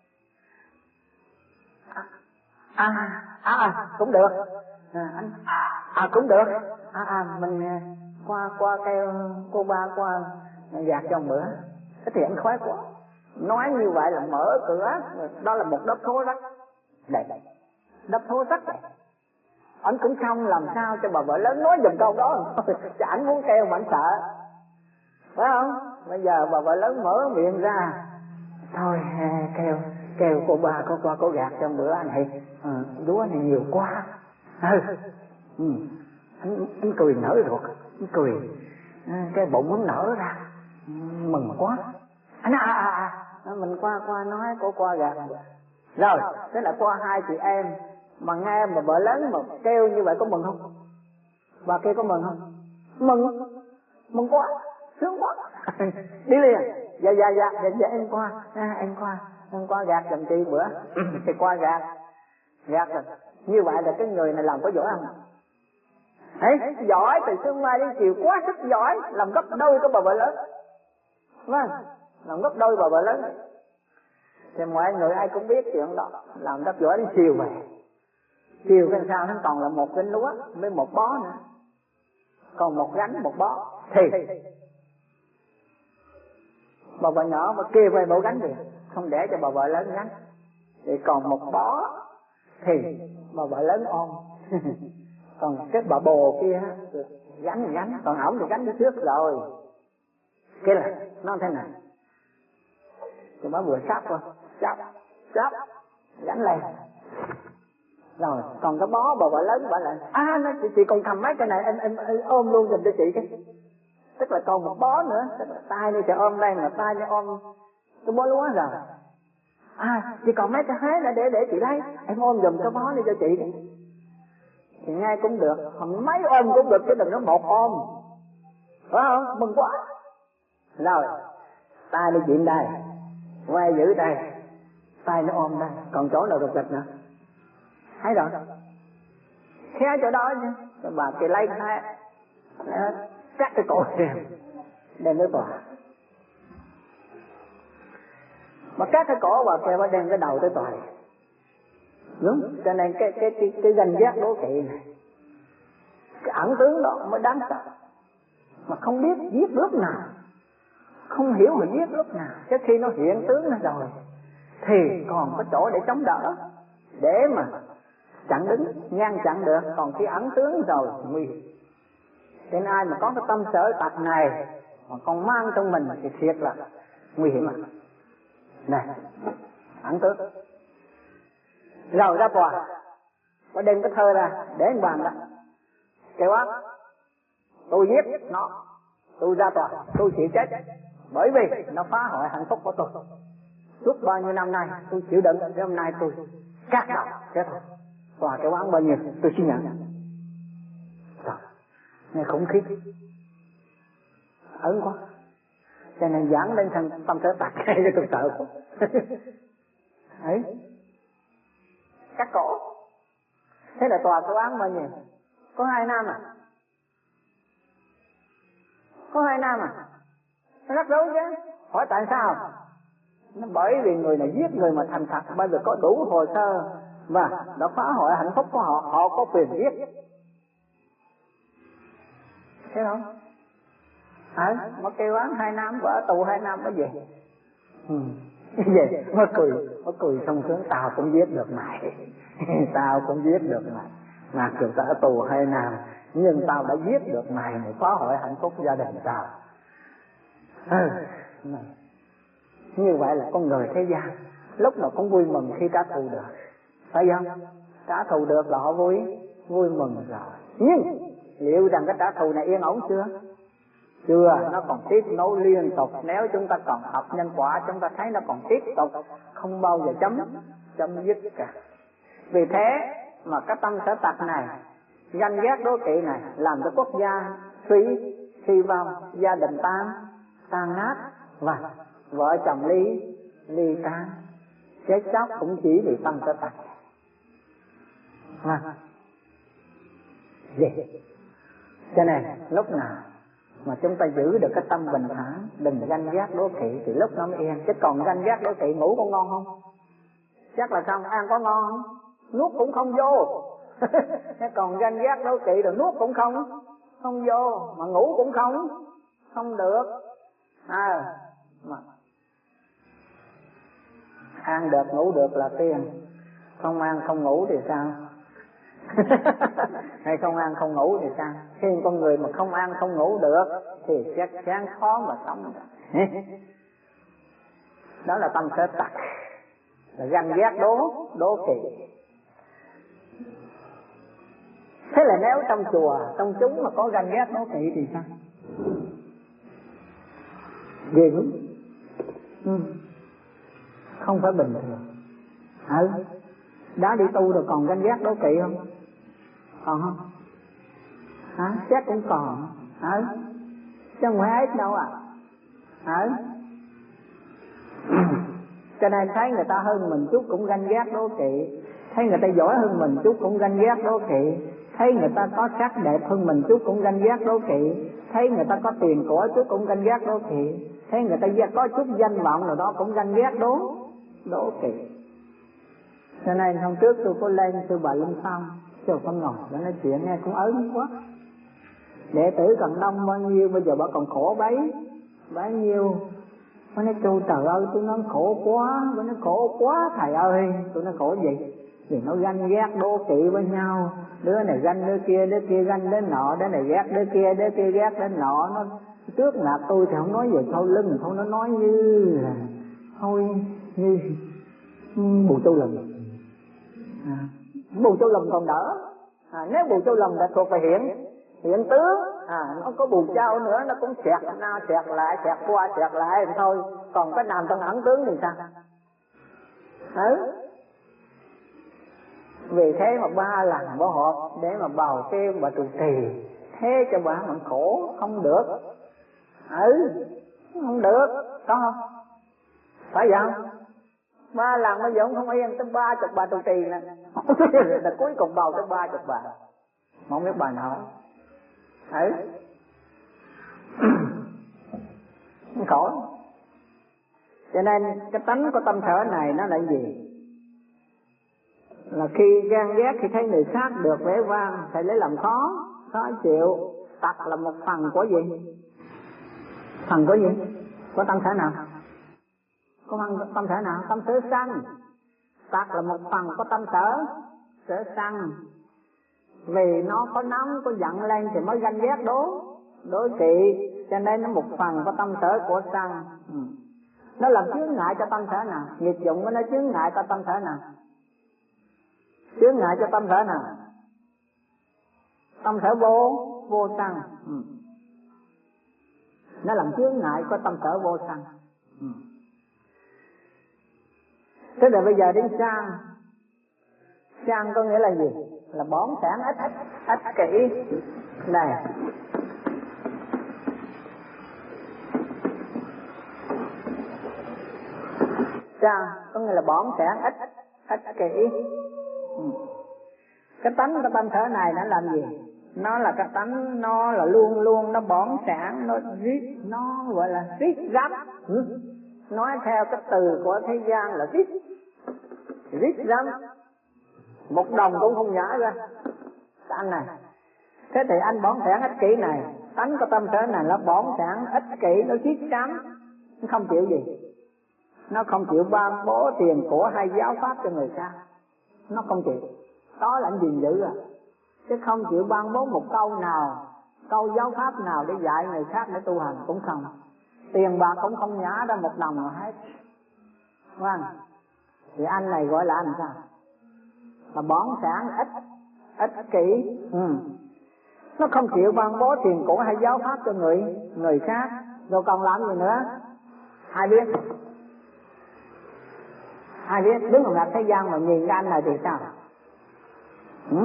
À, à, à cũng được. À, anh, à cũng được. À, à mình qua qua kêu cô ba qua gạt cho một bữa. Thế thì anh khoái quá. Nói như vậy là mở cửa, đó là một đốc thố rất đẹp, đốc thố rất đẹp. Anh cũng không làm sao cho bà vợ lớn nói dùm câu đó, chứ anh muốn kêu mà anh sợ, phải không? Bây giờ bà vợ lớn mở miệng ra, thôi kêu kêu cô ba cô qua cô gạt trong bữa anh thì à, đúa này nhiều quá. Ừ. Ừ. Anh, anh cười nở ruột, anh cười à, cái bụng hắn nở ra, mừng quá. Anh à, à, à, mình qua qua nói cô qua gạt rồi. Thế là qua hai chị em mà nghe mà vợ lớn mà kêu như vậy có mừng không? Bà kia có mừng không? Mừng, mừng quá, sướng quá. Đi liền. Dạ dạ dạ dạ, dạ em qua, à, em qua, em qua gạt giùm chị bữa. Thì qua gạt, gạt rồi. Như vậy là cái người này làm có giỏi không? Đấy, giỏi từ sương mai đến chiều, quá sức giỏi, làm gấp đôi của bà vợ lớn. Vâng, làm gấp đôi bà vợ lớn. Thì mọi người ai cũng biết chuyện đó, làm rất giỏi đến chiều về. Chiều cái sao nó còn là một gánh lúa với một bó nữa, còn một gánh một bó. Thì bà vợ nhỏ bà kêu về bộ gánh được, không để cho bà vợ lớn gánh. Thì còn một bó thì bà vợ lớn ôm. Còn cái bà bồ kia gánh gánh, còn ổng thì gánh đi trước rồi. Cái là nó thế này, thì bà vừa sắp rồi, sắp, sắp, gánh lên. Rồi, còn cái bó bà vợ lớn bà lại, à, nó, chị, chị còn cầm mấy cái này, em, em, em ôm luôn giùm cho chị cái. Tức là còn một bó nữa, tức là tay đi chị ôm đây, mà tay đi ôm cái bó lúa rồi. À, chị còn mấy cái hế này để để chị lấy, em ôm giùm cái bó đi cho chị đi. Thì nghe cũng được, không mấy ôm cũng được, chứ đừng có một ôm. Phải không? Mừng quá. Rồi, tay đi chuyện đây, quay giữ đây, tay nó ôm đây, còn chỗ nào rụt rịch nữa. Thấy rồi, khe chỗ đó chứ. Rồi bà kia lấy cái cắt cái cổ đem đem tới tòa. Mà cắt cái cổ bà kia bà đem cái đầu tới tòa. Đúng, cho nên cái cái cái, cái danh giác đố kỵ này, cái ẩn tướng đó mới đáng sợ. Mà không biết giết lúc nào, không hiểu mà giết lúc nào, chứ khi nó hiện tướng ra rồi thì còn có chỗ để chống đỡ, để mà chặn đứng, ngăn chặn được. Còn khi ẩn tướng rồi thì nguy hiểm. Nên ai mà có cái tâm sở tật này mà còn mang trong mình thì thiệt là nguy hiểm. Này, ẩn tướng. Rồi ra tòa, có đem cái thơ ra để anh bàn đó, kêu á, tôi giết nó, tôi ra tòa, tôi chịu chết, bởi vì nó phá hoại hạnh phúc của tôi. Suốt bao nhiêu năm nay tôi chịu đựng, đến hôm nay tôi cắt đầu, thế thôi. Tòa kêu án bao nhiêu, tôi xin nhận. Rồi, nghe khủng khiếp, ớn quá, cho nên giảng lên thành tâm sở tạc hay cho tôi sợ quá. Ấy, cắt cổ. Thế là tòa kêu án bao nhiêu? Có hai năm à? Có hai năm à? Nó rắc rối chứ. Hỏi tại sao? Nó bởi vì người này giết người mà thành thật, bây giờ có đủ hồ sơ và đã phá hoại hạnh phúc của họ, họ có quyền giết. Thấy không? À, mà kêu án hai năm, vợ tù hai năm mới về. Ừ. Về, nó cười, nó cười xong sướng, tao cũng giết được mày. Tao cũng giết được mày. Mà kiểu ta ở tù hai năm, nhưng tao đã giết được mày, mày phá hoại hạnh phúc gia đình tao. Ừ. Như vậy là con người thế gian lúc nào cũng vui mừng khi trả thù được, phải không? Trả thù được là họ vui, vui mừng rồi. Nhưng liệu rằng cái trả thù này yên ổn chưa? Chưa, nó còn tiếp nối liên tục. Nếu chúng ta còn học nhân quả, chúng ta thấy nó còn tiếp tục, không bao giờ chấm chấm dứt cả. Vì thế mà cái tâm sở tật này, ganh ghét đố kỵ này, làm cho quốc gia suy suy vong, gia đình tan tan nát, và vợ chồng ly ly tan, chết chóc cũng chỉ vì tâm sở tật. À, gì? Cho nên lúc nào mà chúng ta giữ được cái tâm bình thản, đừng ganh ghét đố kỵ, thì lúc nó mới yên. Chứ còn ganh ghét đố kỵ ngủ có ngon không? Chắc là không. Ăn có ngon không? Nuốt cũng không vô. Còn ganh ghét đố kỵ rồi nuốt cũng không không vô, mà ngủ cũng không không được. À, mà ăn được ngủ được là tiền, không ăn không ngủ thì sao? Hay không ăn không ngủ thì sao? Khi con người mà không ăn không ngủ được thì chắc chắn khó mà sống được. Đó là tâm sở tật, là ganh ghét đố đố kỵ. Thế là nếu trong chùa, trong chúng mà có ganh ghét đố kỵ thì sao? Ghê lắm. Ừ. Không phải bình thường. Ừ. Đã đi tu rồi còn ganh ghét đố kỵ không? Còn không? Hả? Chắc cũng còn. Ừ. Chứ không phải ít đâu à. Ừ. Cho nên thấy người ta hơn mình chút cũng ganh ghét đố kỵ, thấy người ta giỏi hơn mình chút cũng ganh ghét đố kỵ, thấy người ta có sắc đẹp hơn mình chút cũng ganh ghét đố kỵ, thấy người ta có tiền của chút cũng ganh ghét đố kỵ, thấy người ta có chút danh vọng nào đó cũng ganh ghét đố đố kỵ. Cho nên hôm trước tôi có lên sư bà Linh Phong, sư con ngồi để nói chuyện nghe cũng ớn quá. Đệ tử Cần Đông bao nhiêu bây giờ bà còn khổ bấy bao nhiêu, Nó nói chú trời ơi, tôi nói khổ quá, tôi nói khổ quá thầy ơi. Tôi nói khổ gì? Vì nó ganh ghét đố kỵ với nhau, đứa này ganh đứa kia, đứa kia ganh đến nọ, đứa này ghét đứa kia, đứa kia ghét đến nọ. Nó trước nạt tôi thì không nói về sau lưng, không nó nói như là thôi như Bùi Châu Lùm. À, Bùi Châu Lùm còn đỡ. À, nếu Bùi Châu Lùm đã thuộc về hiện hiện tướng, à, nó có Bùi Châu nữa nó cũng xẹt na xẹt lại, xẹt qua xẹt lại thôi. Còn cái nam trong ẩn tướng thì sao? Ừ. Vì thế mà ba lần bỏ hộp để mà bào kêu bà trụ trì, thế cho bàมันkhổ không được. Ừ, không được, có không? Phải vậy không? Ba lần bây giờ cũng không yên, tới ba chục bà trụ trì nè. Là cuối cùng bào tới ba chục bà, không biết bà nào. Ừ, khổ. Cho nên cái tánh của tâm sở này nó là gì? Là khi ghen ghét, khi thấy người khác được vẻ vang phải lấy làm khó, khó chịu. Tật là một phần của gì? Phần của gì? Của tâm sở nào? Có phần tâm sở nào? Tâm sở sân. Tật là một phần của tâm sở sở sân. Vì nó có nóng, có giận lên thì mới ganh ghét đố đố kỵ, cho nên nó một phần của tâm sở của sân. Ừ. Nó làm chướng ngại cho tâm sở nào? Nghiệp dụng của nó chướng ngại cho tâm sở nào? Chướng ngại cho tâm sở nào? Tâm sở vô vô sân. Ừ. Nó làm chướng ngại của tâm sở vô sân. Ừ. Thế rồi bây giờ đến sang. Sang có nghĩa là gì? Là bỏng sản ích ích ích kỷ. Này, sang có nghĩa là bỏng sản ích ích kỷ. Ừ. Cái tánh của tâm sở này nó làm gì? Nó là cái tánh, nó là luôn luôn nó bỏng sản, nó rít, nó gọi là rít rắp. Ừ. Nói theo cái từ của thế gian là rít rít rắm, một đồng cũng không nhả ra. Cái anh này, thế thì anh bỏng sản ích kỷ này, tánh của tâm sở này nó bỏng sản ích kỷ, nó rít rắm, nó không chịu gì? Nó không chịu ban bố tiền của hay giáo pháp cho người khác, nó không chịu. Đó là anh gìn giữ à, chứ không chịu ban bố một câu nào, câu giáo pháp nào để dạy người khác để tu hành cũng không. Tiền bạc cũng không nhả ra một đồng nào hết. Vâng. Thì anh này gọi là anh sao? Là bỏng sản ích ích kỷ. Ừ. Nó không chịu ban bố tiền của hay giáo pháp cho người người khác. Rồi còn làm gì nữa? Ai biết? Ai biết? Đứng ở mặt thế gian mà nhìn cái anh này thì sao? Ừ?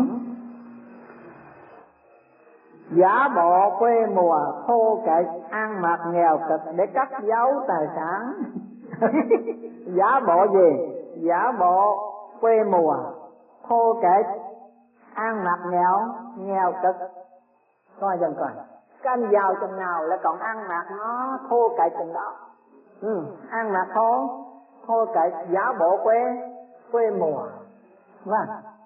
Giả bộ quê mùa thô kệch, ăn mặc nghèo cực để cất giấu tài sản. Giả bộ gì? Giả bộ quê mùa thô kệch, ăn mặc nghèo nghèo cực. Coi dần coi, cái anh giàu chừng nào lại còn ăn mặc nó thô kệch chừng đó. Ừ, ăn mặc thô thô kệch, giả bộ quê quê mùa. Vâng.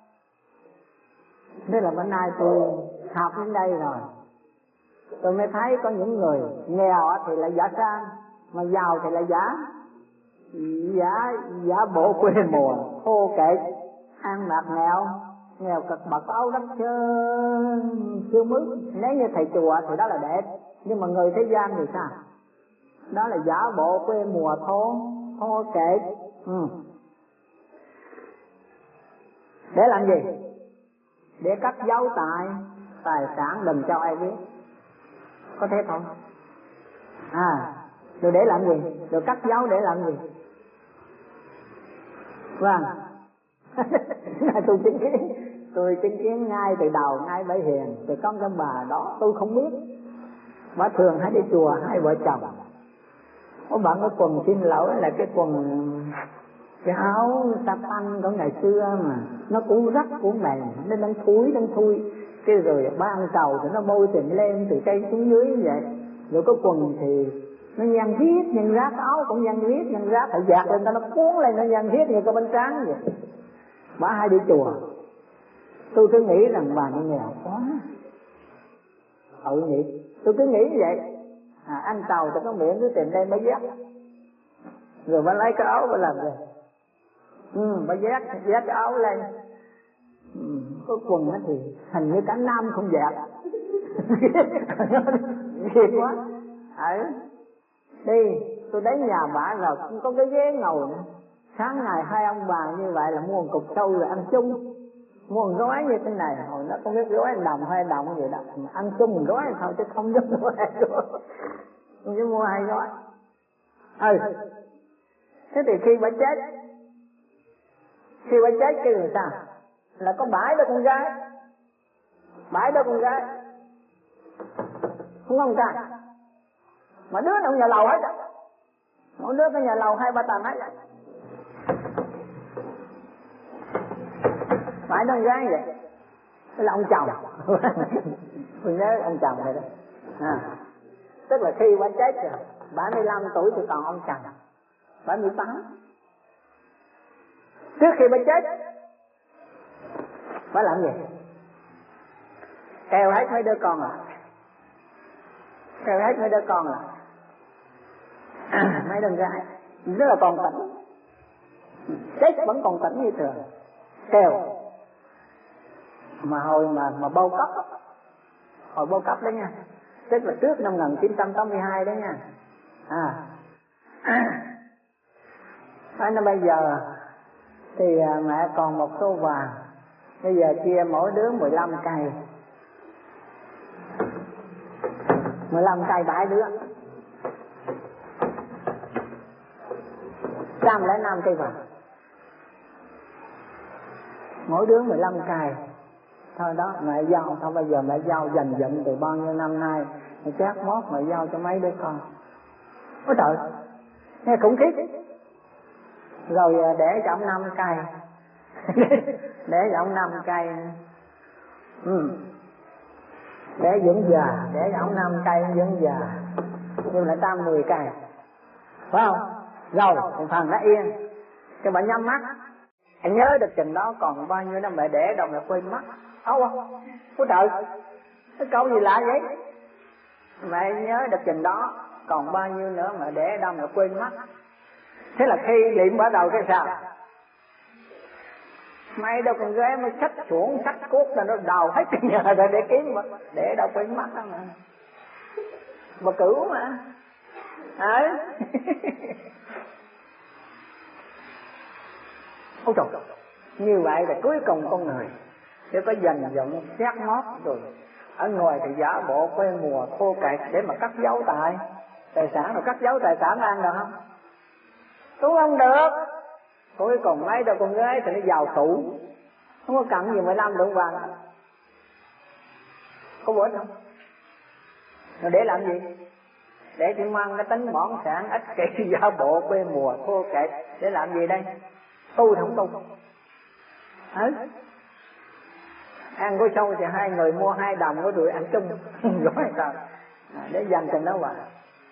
Thế là bữa nay tôi học đến đây rồi, tôi mới thấy có những người nghèo thì là giả sang, mà giàu thì là giả giả giả bộ quê mùa thô kệch, ăn mặc nghèo nghèo cực, bật áo đất chưa chưa mướt. Nếu như thầy chùa thì đó là đẹp, nhưng mà người thế gian thì sao? Đó là giả bộ quê mùa thô thô kệch. Ừ. Để làm gì? Để cất giấu tài tài sản đừng cho ai biết. Có thế không? À, rồi để làm gì? Rồi cất giấu để làm gì? Vâng. Tôi chứng kiến, tôi chứng kiến ngay từ đầu, ngay bởi hiền, từ con cái bà đó tôi không biết. Bà thường hay đi chùa hai vợ chồng. Có bạn cái quần xin lỗi là cái quần cái áo sa pan của ngày xưa mà nó cũng rách cũng mềm, nên đang thúi đang thui. Cái rồi ban cầu thì nó bôi tiền lên từ trên xuống dưới như vậy. Rồi có quần thì nó nhăn riết nhăn rác, áo cũng nhăn riết nhăn rác, phải dạt lên nó cuốn lên nó nhăn riết như cái bánh tráng vậy. Bà hay đi chùa, tôi cứ nghĩ rằng bà nó nghèo quá. Ừ nhỉ, tôi cứ nghĩ như vậy. À, ăn tàu thì có miệng cứ tìm đây mới dắt. Rồi bà lấy cái áo bà làm gì? Ừ, bà vét, vét cái áo lên. Ừ, có quần đó thì hình như cả nam không vét. Ghê quá. Ừ. Đi, tôi đến nhà bà rồi cũng có cái ghế ngồi nữa. Sáng ngày hai ông bà như vậy là mua một cục sâu rồi ăn chung. Mua một gói như thế này, hồi đó không biết gói đồng hay đồng gì đó, mà ăn chung một gói thôi chứ không dám mua hai gói. Không dám mua hai gói. Ừ. Thế thì khi bà chết, khi bà chết kêu làm sao? Là có bãi đứa con gái, bãi đứa con gái, không có con trai, mà đứa nào nhà lầu hết, mỗi đứa có nhà lầu hai ba tầng hết. Bãi đứa con gái vậy, đó là ông chồng. Tôi nhớ ông chồng này đó. À, tức là khi bà chết rồi, bảy mươi lăm tuổi thì còn ông chồng, bảy mươi tám. Trước khi bà chết, bà làm gì? Kêu hết mấy đứa con à? Kêu hết mấy đứa con à? À, mấy đứa gái rất là còn tỉnh, chết vẫn còn tỉnh như thường. Kêu mà hồi mà mà bao cấp, hồi bao cấp đấy nha, tức là trước năm một nghìn chín trăm tám mươi hai đấy nha. À, à nó bây giờ thì mẹ còn một số vàng, bây giờ chia mỗi đứa mười lăm cây, mười lăm cây bảy đứa, trăm lẻ năm cây vàng, mỗi đứa mười lăm cây. Thôi đó, mẹ giao, thôi bây giờ mẹ giao dành dụm từ bao nhiêu năm nay, mẹ chát mót mẹ giao cho mấy đứa con. Ôi trời, nghe khủng khiếp. Rồi để cho ông năm cây. Để cho ông năm cây. Ừ. Để dưỡng già, để cho ông năm cây dưỡng già. Nhưng lại tam mười cây, phải không? Rồi, phần đã yên. Cái bà nhắm mắt, anh nhớ được chừng đó còn bao nhiêu năm mẹ để đâu mẹ quên mất. Ấu à, ôi trời, cái câu gì lạ vậy? Mẹ nhớ được chừng đó còn bao nhiêu nữa mẹ để đâu mẹ quên mất. Thế là khi liệm bắt đầu cái sao? Mấy đâu con gái mới xách xuống xách cuốc là nó đào hết cái nhà rồi để kiếm mà để đâu quên mất đó mà. Mà cửu mà. Đấy. Ôi trời, như vậy là cuối cùng con người sẽ có dành dụm xét mót rồi. Ở ngoài thì giả bộ quê mùa khô cạn để mà cất giấu tài tài sản, rồi cất giấu tài sản ăn được không? Cũng không được. Cuối cùng mấy đứa con gái thì nó vào tủ, không có cần gì mười lăm lượng vàng. Có bữa không? Rồi để làm gì? Để chỉ mang cái tính bỏng sản ích kỷ giả bộ quê mùa khô cạn để làm gì đây? Tu thì không tu. Ừ. Ăn có sâu thì hai người mua hai đồng có rồi ăn chung. Rồi sao? À, để dành cho nó vào.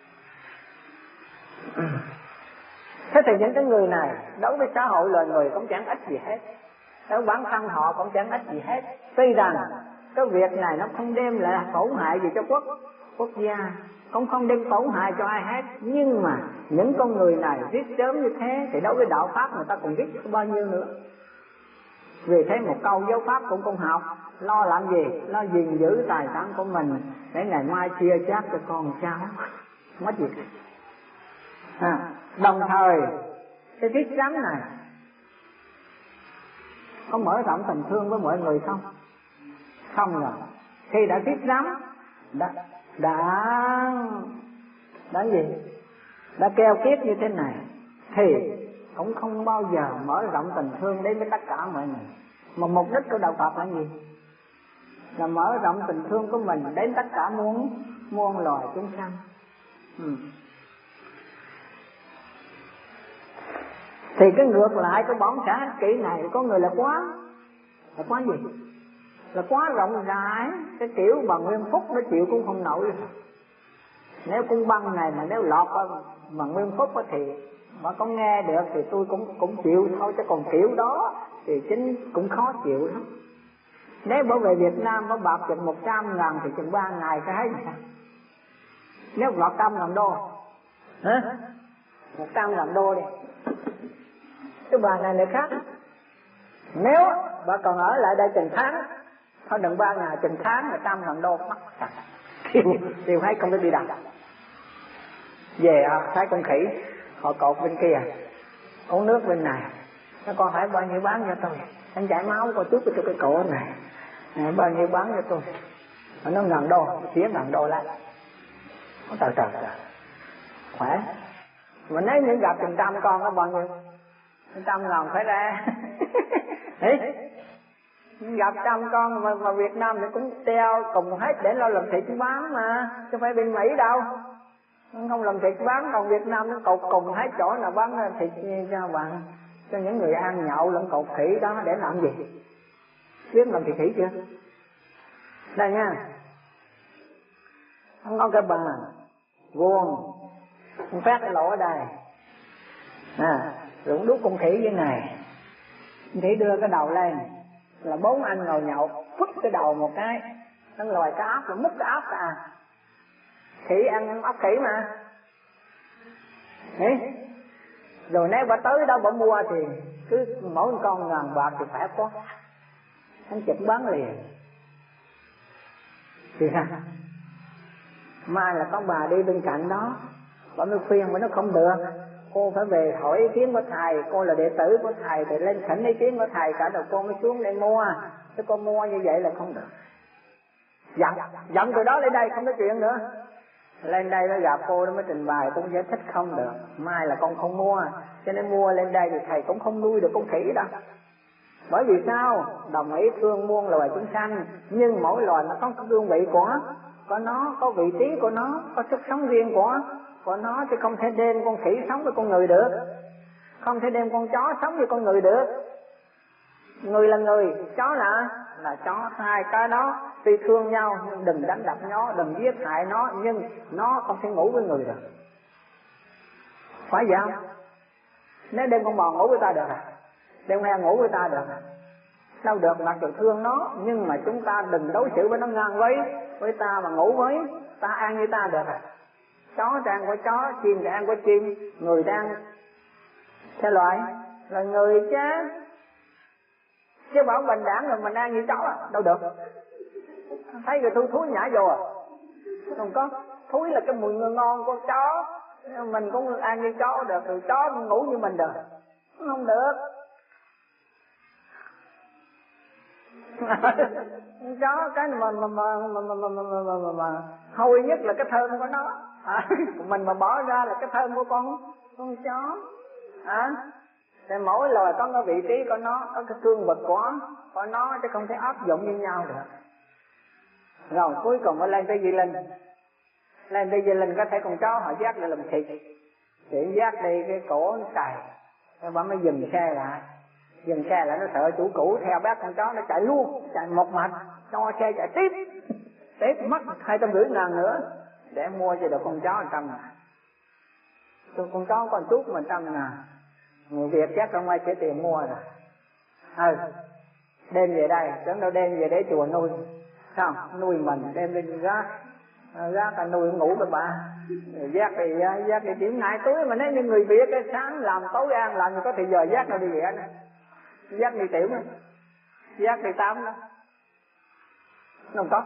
Thế thì những cái người này đối với xã hội loài người cũng chẳng ích gì hết, đối với bản thân họ cũng chẳng ích gì hết. Tuy rằng cái việc này nó không đem lại tổn hại gì cho quốc quốc gia, cũng không đem tổn hại cho ai hết, nhưng mà những con người này viết sớm như thế thì đối với đạo pháp người ta còn viết bao nhiêu nữa. Vì thế một câu giáo pháp cũng không học, lo làm gì? Lo gìn giữ tài sản của mình để ngày mai chia chác cho con cháu, mất gì. À, đồng thời cái viết rắn này có mở rộng tình thương với mọi người không? Không rồi. Khi đã viết rắn đã đã đã gì? Đã keo kiết như thế này thì cũng không bao giờ mở rộng tình thương đến với tất cả mọi người. Mà mục đích của đạo Phật là gì? Là mở rộng tình thương của mình đến tất cả muôn muôn loài chúng sanh. Ừ. Thì cái ngược lại của bổn xã ích kỷ này có người là quá là quá gì? Là quá rộng rãi. Cái kiểu bằng Nguyên Phúc nó chịu cũng không nổi. Nếu cung băng này mà nếu lọt bằng Nguyên Phúc thì mà có nghe được thì tôi cũng cũng chịu thôi, chứ còn kiểu đó thì chính cũng khó chịu lắm. Nếu bảo về Việt Nam có bạc chừng một trăm ngàn thì chừng ba ngày cái hết sao? Nếu lọt trăm ngàn đô hả? một trăm ngàn đô đi. Cái bà này lại khác. Nếu bà còn ở lại đây chừng tháng, thôi đừng ba ngày chừng tháng là trăm ngàn đô mất sạch. Điều thấy không có đi đâu. Về thấy con khỉ họ cột bên kia, uống nước bên này, nó con phải bao nhiêu bán cho tôi, anh chảy máu coi chút cho cái cổ này, à, bao nhiêu bán cho tôi, nó ngàn đô, chia ngàn đô lại, nó trời trời trời, khỏe. Mà nếu những gặp chừng trăm con nó bao nhiêu, trăm ngàn phải ra. Gặp trăm con mà, mà Việt Nam thì cũng treo cùng hết để lo làm thịt bán mà, chứ phải bên Mỹ đâu. Không làm thịt bán, còn Việt Nam nó cột cùng hết chỗ nào bán thịt cho bạn, cho những người ăn nhậu lẫn cột khỉ đó để làm gì? Biết làm thịt khỉ chưa? Đây nha, không có cái bà vuông, không phát cái lỗ ở đây, à, rồi cũng đút con khỉ dưới này, con khỉ đưa cái đầu lên, là bốn anh ngồi nhậu, phút cái đầu một cái, nó lòi cái áp, rồi múc cái áp ra. Khỉ ăn ốc khỉ mà. Đấy. Rồi nếu bà tới đó bà mua thì cứ mỗi con ngàn bạc thì phải có. Anh chụp bán liền. Thì sao? Mai là con bà đi bên cạnh đó, bà mới khuyên mà nó không được. Cô phải về hỏi ý kiến của thầy, cô là đệ tử của thầy thì lên thỉnh ý kiến của thầy cả rồi cô mới xuống đây mua. Chứ cô mua như vậy là không được. Dặn, dặn từ đó lên đây không nói chuyện nữa. Lên đây nó gặp cô nó mới trình bày, cũng giải thích không được. Mai là con không mua, cho nên mua lên đây thì thầy cũng không nuôi được con khỉ đâu. Bởi vì sao? Đồng ý thương muôn loài chúng sanh, nhưng mỗi loài nó có cái cương vị của của nó, có vị trí của nó, có sức sống riêng của của nó, chứ không thể đem con khỉ sống với con người được, không thể đem con chó sống với con người được. Người là người, chó là là chó, hai cái đó tuy thương nhau nhưng đừng đánh đập nó, đừng giết hại nó, nhưng nó không thể ngủ với người được. Phải vậy không? Nếu đem con bò ngủ với ta được à? Đem heo ngủ với ta được à? Đâu được, mặc dù thương nó, nhưng mà chúng ta đừng đối xử với nó ngang với với ta mà ngủ với ta, ăn như ta được à? Chó thì ăn của chó, chim thì ăn của chim, người thì ăn theo loại là người chứ. Chứ bảo bình đẳng rồi mình ăn như chó à? Đâu được. Thấy người thui thúi nhả vô à? Không có. Thúi là cái mùi ngon của chó, mình cũng ăn như chó được, rồi chó cũng ngủ như mình được. Không được. Chó cái mà mà mà mà mà mà, mà, mà, mà, mà hôi nhất là cái thơm của nó. À, mình mà bỏ ra là cái thơm của con con chó. À, thì mỗi loài có cái vị trí của nó, có cái cương vực của của nó, chứ không thể áp dụng như nhau được. Rồi cuối cùng mới lên tới Di Linh. Lên tới Di Linh có thể con chó họ dắt lại làm thịt, thì dắt đi cái cổ nó cày, rồi bà mới dừng xe lại. Dừng xe lại nó sợ chủ cũ theo bác con chó nó chạy luôn, chạy một mạch, cho xe chạy tiếp, tiếp mất hai trăm rưỡi ngàn nữa để mua cho được con chó một trăm ngàn. Tôi con chó con chút mà trăm ngàn, người Việt chắc không ai sẽ tiền mua rồi. Ừ, đem về đây, chẳng đâu đem về để chùa nuôi, không nuôi mình đem lên gác, gác là nuôi ngủ với bà, giác thì giác thì điểm ngại túi. Mà nếu như người Việt cái sáng làm tối ăn làm gì có thì giờ giác đâu đi về nữa. Giác đi tiểu nữa, giác đi tắm đó, không có.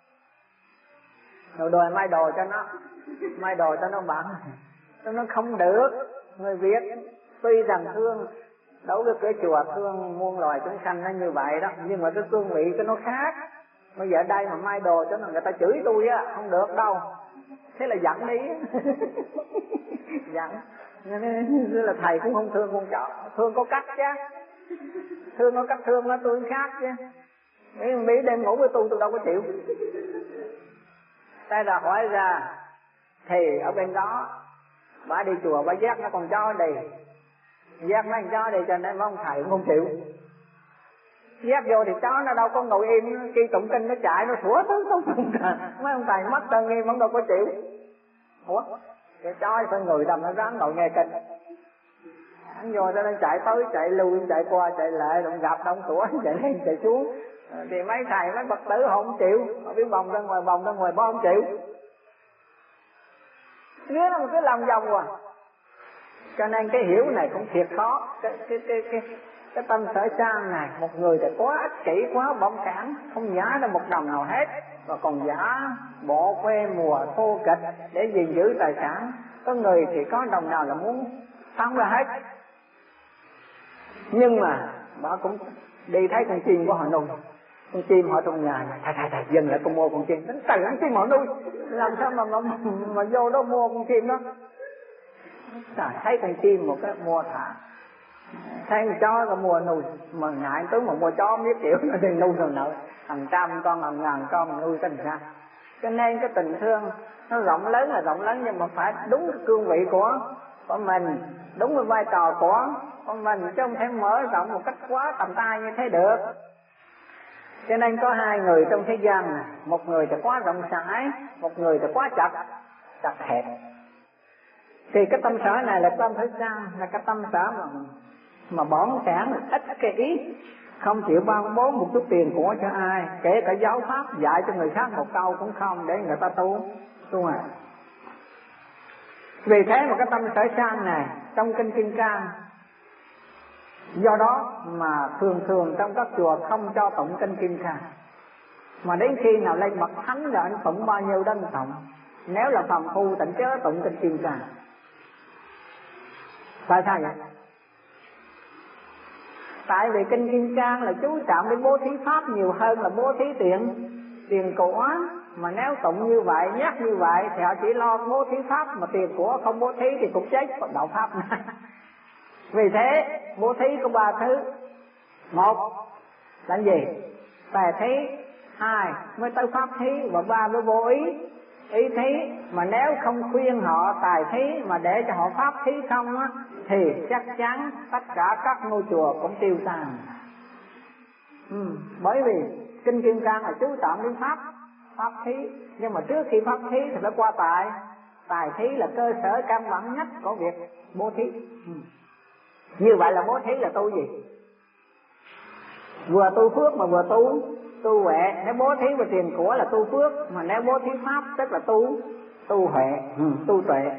Rồi đòi may đồ cho nó, may đồ cho nó bận, cho nó không được. Người Việt tuy rằng thương, đấu cái cửa chùa thương muôn loài chúng sanh nó như vậy đó, nhưng mà cái cương vị cái nó khác. Bây giờ đây mà may đồ cho nó, người ta chửi tôi á, không được đâu. Thế là giận đi. Giận. Nên là thầy cũng không thương con chó, thương có cách chứ. Thương có cách thương nó tôi khác chứ. Mỹ, Mỹ đêm ngủ với tôi tôi đâu có chịu. Tay ra hỏi ra thì ở bên đó bà đi chùa bà dắt nó con chó đi, dắt mấy con chó đi, cho nên mấy ông thầy cũng không chịu. Dắt vô thì chó nó đâu có ngồi im, khi tụng kinh nó chạy nó sủa tới không. Mấy ông thầy mất tân nghiêm, ông đâu có chịu. Ủa cái chó phải người đầm nó ráng ngồi nghe kinh. Hắn vô cho nên chạy tới chạy lui, chạy qua chạy lại, đụng gặp đông sủa chạy lên chạy xuống. Thì mấy thầy mấy Phật tử họ không chịu, họ biết vòng ra ngoài vòng ra ngoài bó không chịu. Nghĩa là một cái lòng vòng à. Cho nên cái hiểu này cũng thiệt khó. Cái cái cái cái, cái tâm sở sang này, một người thì quá ích kỷ, quá bỏng cản, không nhả ra một đồng nào hết, và còn giả bộ quê mùa thô kịch để gìn giữ tài sản. Có người thì có đồng nào là muốn phóng ra hết, nhưng mà bà cũng đi thấy con chim của họ nuôi, con chim họ trong nhà, thầy thầy thầy dừng lại con mua con chim, đánh từ con chim họ nuôi, làm sao mà mà, mà, mà vô đó mua con chim đó. Trời, thấy con chim một cái mua thả, thấy con chó có mua nuôi, mà ngại tướng mà mua chó biết kiểu nó đi nuôi rồi nợ hàng trăm con, hàng ngàn con nuôi tình sao. Cho nên cái tình thương nó rộng lớn là rộng lớn, nhưng mà phải đúng cái cương vị của của mình, đúng cái vai trò của của mình, chứ không thể mở rộng một cách quá tầm tay như thế được. Cho nên có hai người trong thế gian này, một người thì quá rộng rãi, một người thì quá chặt chặt hẹp. Thì cái tâm sở này là tâm sở sang, là cái tâm sở mà mà bỏn sẻn, ít cái ý, không chịu ban bố một chút tiền của cho ai, kể cả giáo pháp dạy cho người khác một câu cũng không để người ta tu tu à. Vì thế mà cái tâm sở sang này trong kinh Kim Cang, do đó mà thường thường trong các chùa không cho tụng kinh Kim Cang, mà đến khi nào lên bậc thánh là anh tụng bao nhiêu đó anh tụng. Nếu là phàm phu tịnh chớ tụng kinh Kim Cang. Tại sao vậy? Tại vì kinh Kim Cang là chú trọng đến bố thí pháp nhiều hơn là bố thí tiền tiền của. Mà nếu tụng như vậy, nhắc như vậy thì họ chỉ lo bố thí pháp, mà tiền của không bố thí thì cũng chết đạo pháp này. Vì thế bố thí có ba thứ. Một là gì? Tài thí. Hai mới tới pháp thí. Và ba mới vô ý ý thí. Mà nếu không khuyên họ tài thí mà để cho họ pháp thí không á, thì chắc chắn tất cả các ngôi chùa cũng tiêu tan. ừ, Bởi vì kinh Kim Cang là chú trọng đến pháp pháp thí, nhưng mà trước khi pháp thí thì phải qua tài. Tài thí là cơ sở căn bản nhất của việc bố thí. ừ. Như vậy là bố thí là tu gì? Vừa tu phước mà vừa tu tu huệ. Nếu bố thí về tiền của là tu phước, mà nếu bố thí pháp tức là tu tu huệ, ừ, tu tuệ.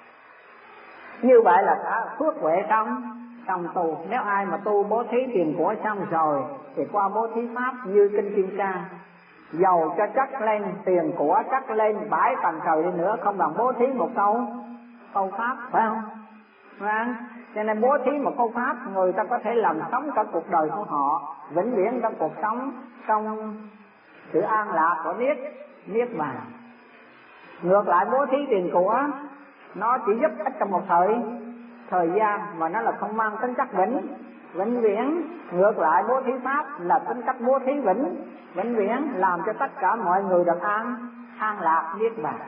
Như vậy là cả phước huệ trong trong tu. Nếu ai mà tu bố thí tiền của xong rồi thì qua bố thí pháp như kinh Kim Cang, dầu cho chắc lên tiền của chắc lên bãi tầng trời đi nữa không bằng bố thí một câu câu pháp, phải không? Phải. Cho nên bố thí một câu pháp, người ta có thể làm sống cả cuộc đời của họ vĩnh viễn trong cuộc sống, trong sự an lạc của niết niết bàn. Ngược lại bố thí tiền của nó chỉ giúp ích trong một thời thời gian, mà nó là không mang tính chất vĩnh vĩnh viễn. Ngược lại bố thí pháp là tính cách bố thí vĩnh vĩnh viễn, làm cho tất cả mọi người được an an lạc niết bàn.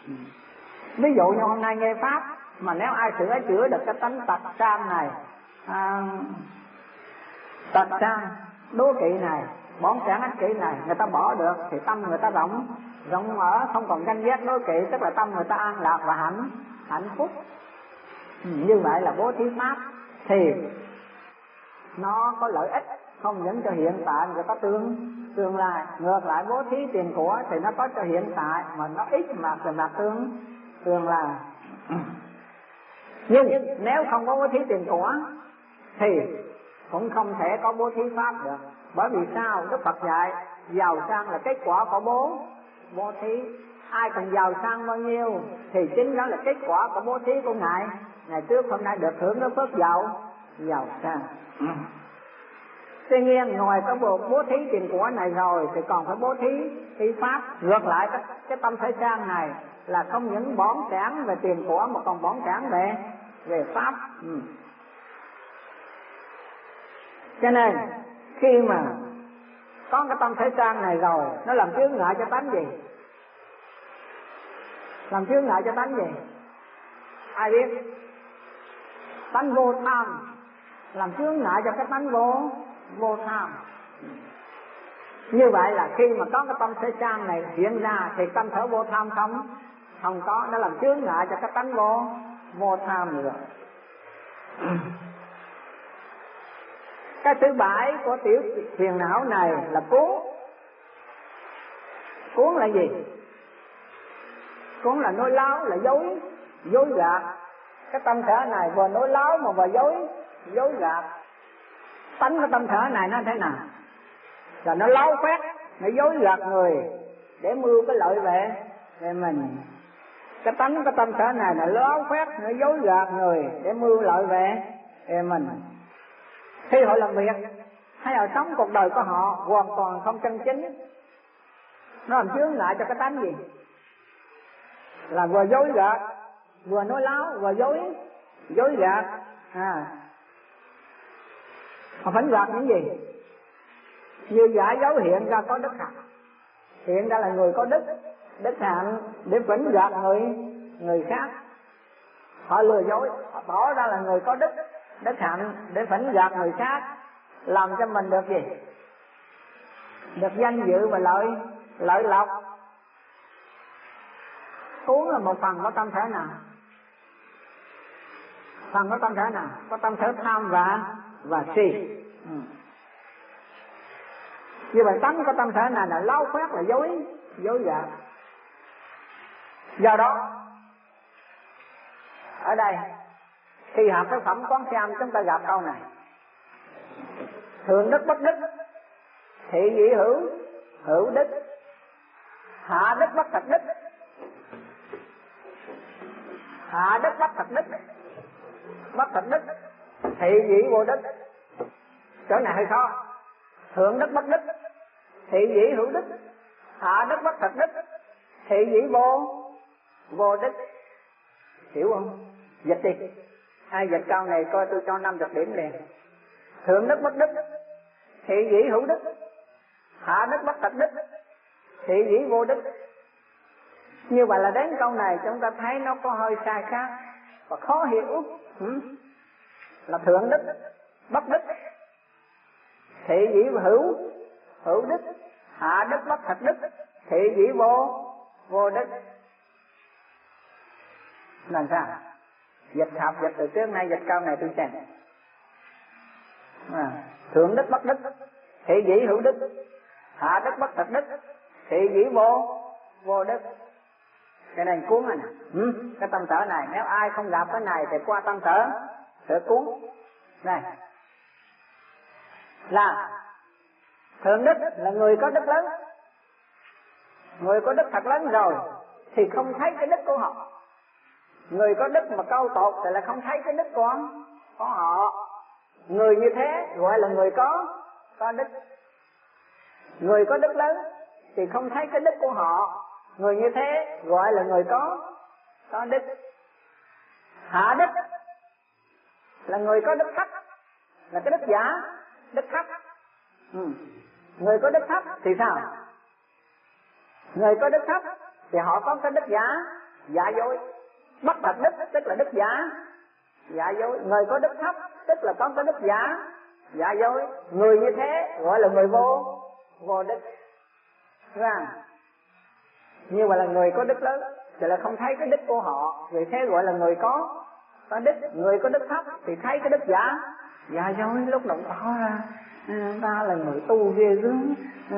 Ví dụ như hôm nay nghe pháp, mà nếu ai sửa chữa được cái tánh tật sang này, à, tật sang đố kỵ này, bỏng sẻn ích kỷ này, người ta bỏ được thì tâm người ta rộng rộng mở, không còn ganh ghét đố kỵ, tức là tâm người ta an lạc và hạnh hạnh phúc. ừ, Như vậy là bố thí pháp thì nó có lợi ích không những cho hiện tại người ta tương tương lai. Ngược lại bố thí tiền của thì nó có cho hiện tại mà nó ít mà về mặt tương tương lai. Nhưng nếu không có bố thí tiền của thì cũng không thể có bố thí pháp được. Bởi vì sao? Đức Phật dạy giàu sang là kết quả của bố bố thí. Ai cần giàu sang bao nhiêu thì chính đó là kết quả của bố thí của Ngài. Ngày trước hôm nay được hưởng cái phước giàu giàu sang. Tuy nhiên ngoài cái bộ bố thí tiền của này rồi thì còn phải bố thí thí pháp. Ngược lại cái, cái tâm thể sang này là không những bỏn sẻn về tiền của mà còn bỏn sẻn về về pháp. ừ. Cho nên khi mà có cái tâm thể sang này rồi, nó làm chướng ngại cho tánh gì? Làm chướng ngại cho tánh gì? Ai biết? Tánh vô tham. Làm chướng ngại cho cái tánh vô vô tham. Như vậy là khi mà có cái tâm thể sang này hiện ra thì tâm thể vô tham không không có, nó làm chướng ngại cho cái tánh vô vô tham nữa. Cái thứ bảy của tiểu phiền não này là cuốn. Cuốn là gì? Cuốn là nói láo, là dối dối gạt. Cái tâm sở này vừa nói láo mà vừa dối, dối gạt. Tánh cái tâm sở này nó thế nào? Là nó láo phét, nó dối gạt người để mưu cái lợi về về mình. Cái tánh cái tâm sở này là láo phét, nó dối gạt người để mưu lợi về về mình. Khi họ làm việc hay họ sống cuộc đời của họ hoàn toàn không chân chính, nó làm chướng ngại cho cái tánh gì? Là vừa dối gạt, vừa nói láo, vừa dối dối gạt. À, họ phỉnh gạt những gì? Như giả dấu hiện ra có đức hạnh, hiện ra là người có đức, đức hạnh để phỉnh gạt người người khác. Họ lừa dối, họ tỏ ra là người có đức, đức hạnh để phỉnh gạt người khác, làm cho mình được gì? Được danh dự và lợi lợi lộc. Cuốn là một phần có tâm thể nào? Phần có tâm thể nào? Có tâm thể tham và và si. Ừ. Như vậy tánh có tâm thể này là láo phét, là dối dối gạt. Do đó ở đây khi học cái phẩm Quán Xem chúng ta gặp câu này: thượng đức bất đức, thị vị hữu hữu đức, hạ đức bất thật đức. Hạ đức bất thật đức, bất thật đức, thị vị vô đức. Chỗ này hơi khó. Thượng đức bất đức, thị vị hữu đức, hạ đức bất thật đức, thị vị vô vô đức. Hiểu không? Dịch đi. Ai dịch câu này coi tôi cho năm mươi điểm liền. Thượng đức bất đức, thị vị hữu đức, hạ đức bất thật đức, thị vị vô đức. Như vậy là đến câu này chúng ta thấy nó có hơi sai khác và khó hiểu. Ừ? Là thượng đức bất đức, thị vị hữu hữu đức, hạ đức bất thật đức, thị vị vô vô đức. Làm sao? Dịch học dịch từ trước nay dịch câu này tôi xem. À, thượng đức bất đức, thị vị hữu đức, hạ đức bất thật đức, thị vị vô vô đức. Cái này cuốn này nè. Ừ, cái tâm sở này nếu ai không gặp cái này thì qua tâm sở sở cuốn này. Là thượng đức là người có đức lớn, người có đức thật lớn rồi thì không thấy cái đức của họ. Người có đức mà câu tột thì là không thấy cái đức của của họ. Người như thế gọi là người có có đức. Người có đức lớn thì không thấy cái đức của họ. Người như thế gọi là người có có đức. Hạ đức là người có đức thấp, là cái đức giả, đức thấp. Ừ. Người có đức thấp thì sao? Người có đức thấp thì họ có cái đức giả, giả dối. Bất thật đức tức là đức giả, giả dối. Người có đức thấp tức là có cái đức giả, giả dối. Người như thế gọi là người vô vô đức. Ra như vậy là người có đức lớn thì là không thấy cái đức của họ, vì thế gọi là người có có đức. Người có đức thấp thì thấy cái đức giả, giả dối. Lúc động tỏ ra ta là người tu ghê gớm,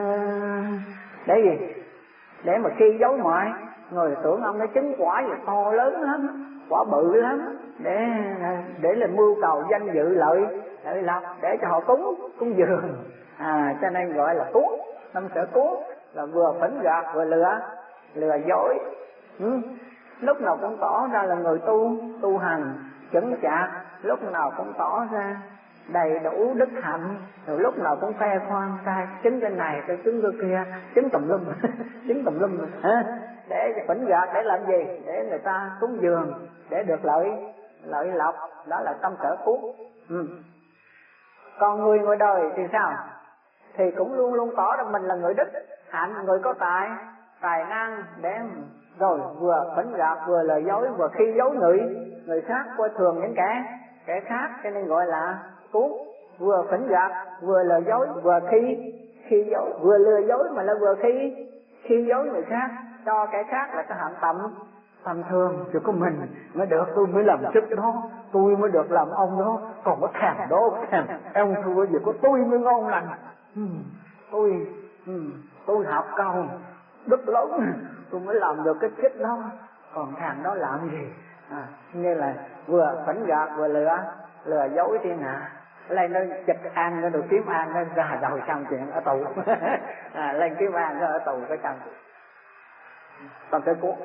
để gì? Để mà khi giấu ngoại người tưởng ông ấy chứng quả gì to lớn lắm, quả bự lắm, để để là mưu cầu danh dự lợi lợi lộc, để cho họ cúng cúng dường. À, cho nên gọi là cuốn. Tâm sở cuốn là vừa phỉnh gạt vừa lừa lừa dối. Ừ. Lúc nào cũng tỏ ra là người tu tu hành chững chạc, lúc nào cũng tỏ ra đầy đủ đức hạnh, rồi lúc nào cũng khoe khoang ta chứng cái này tôi chứng cái kia, chứng tùm lum chứng tùm lum hả? Để phỉnh gạt để làm gì? Để người ta cúng dường, để được lợi lợi lộc. Đó là tâm sở cuốn. Ừ. Còn người ngoài đời thì sao? Thì cũng luôn luôn tỏ ra mình là người đức hạnh, người có tài tài năng, để rồi vừa phỉnh gạt vừa lời dối, vừa khi dối người người khác, coi thường những kẻ kẻ khác, cho nên gọi là cuốn. Vừa phỉnh gạt vừa lời dối, vừa khi khi dối, vừa lừa dối mà là vừa khi khi dối người khác, cho kẻ khác là cái hạng tầm tầm thường. Chỉ có mình mới được, tôi mới làm chức đó, tôi mới được làm ông đó, còn có thằng đó thằng ông thua gì có tôi mới ngon lành. Ừ, tôi ừ, tôi học cao đức lớn tôi mới làm được cái chức đó, còn thằng đó làm gì À, như là vừa phỉnh gạt vừa lừa lừa dối thiên hạ, lên nó chụp ăn nó được kiếm ăn nó ra đầu xong chuyện ở tù. À, lên kiếm ăn nó ở tù cái xong tâm sở cuốn.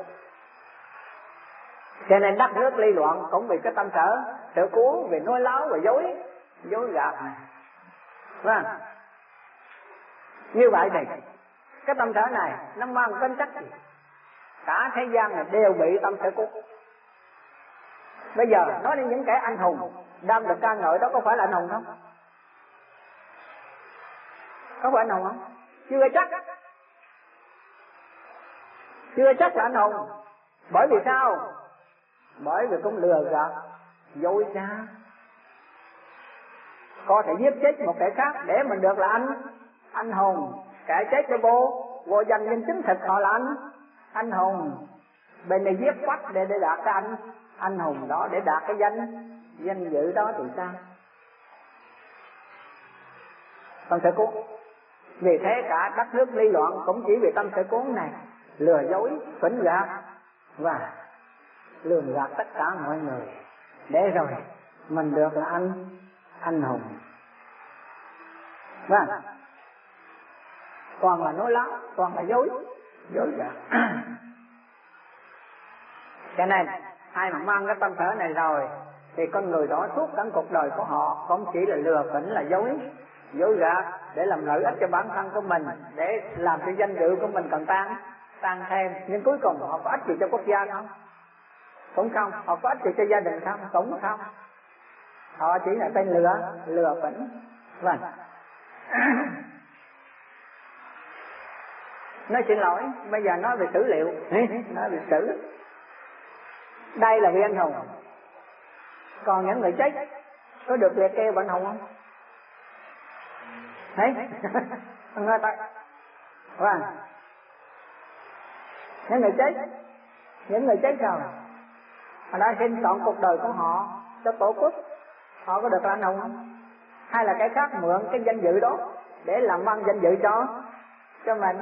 Cho nên đất nước ly loạn cũng vì cái tâm sở sở cuốn, vì nói láo và dối dối gạt này. Vâng. Như vậy thì cái tâm sở này nó mang tính chất gì? Cả thế gian này đều bị tâm sở cuốn. Bây giờ nói đến những kẻ anh hùng đang được ca ngợi đó, có phải là anh hùng không? Có phải anh hùng không? Chưa chắc. Chưa chắc là anh hùng. Bởi vì sao? Bởi vì cũng lừa gạt, dối trá, có thể giết chết một kẻ khác để mình được là anh anh hùng. Kẻ chết để vô vô danh nhân chính thực họ là anh anh hùng. Bên này giết bắt để để đạt cái anh anh hùng đó, để đạt cái danh danh dự đó thì sao? Tâm sở cuốn. Vì thế cả đất nước ly loạn cũng chỉ vì tâm sở cuốn này, lừa dối, phỉnh gạt và lường gạt tất cả mọi người, để rồi mình được là anh anh hùng. Vâng. Toàn là nói láo, toàn là dối dối gạt. Cho nên ai mà mang cái tâm sở này rồi thì con người đó suốt cả cuộc đời của họ cũng chỉ là lừa phỉnh, là dối dối gạt để làm lợi ích cho bản thân của mình, để làm cho danh dự của mình còn tăng tăng thêm. Nhưng cuối cùng họ có ích gì cho quốc gia không? Cũng không. Họ có ích gì cho gia đình không? Cũng không. Họ chỉ là tên lừa lừa phỉnh. Vâng. Nói xin lỗi, bây giờ nói về sử liệu. Nói về sử. Đây là vị anh hùng. Còn những người chết có được liệt kê anh hùng không? Thấy? Nghe ta. Vâng. Những người chết, những người chết rồi, họ đã xin chọn cuộc đời của họ cho tổ quốc, họ có được là anh hùng không? Hay là cái khác mượn cái danh dự đó để làm văn danh dự cho cho mình?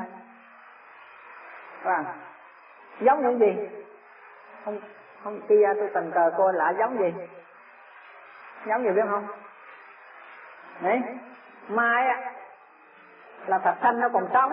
Vâng. Giống những gì? Không, không kia tôi tình cờ cô lại giống gì? Giống gì biết không? Đấy, mai á là Thạch Sanh nó còn sống.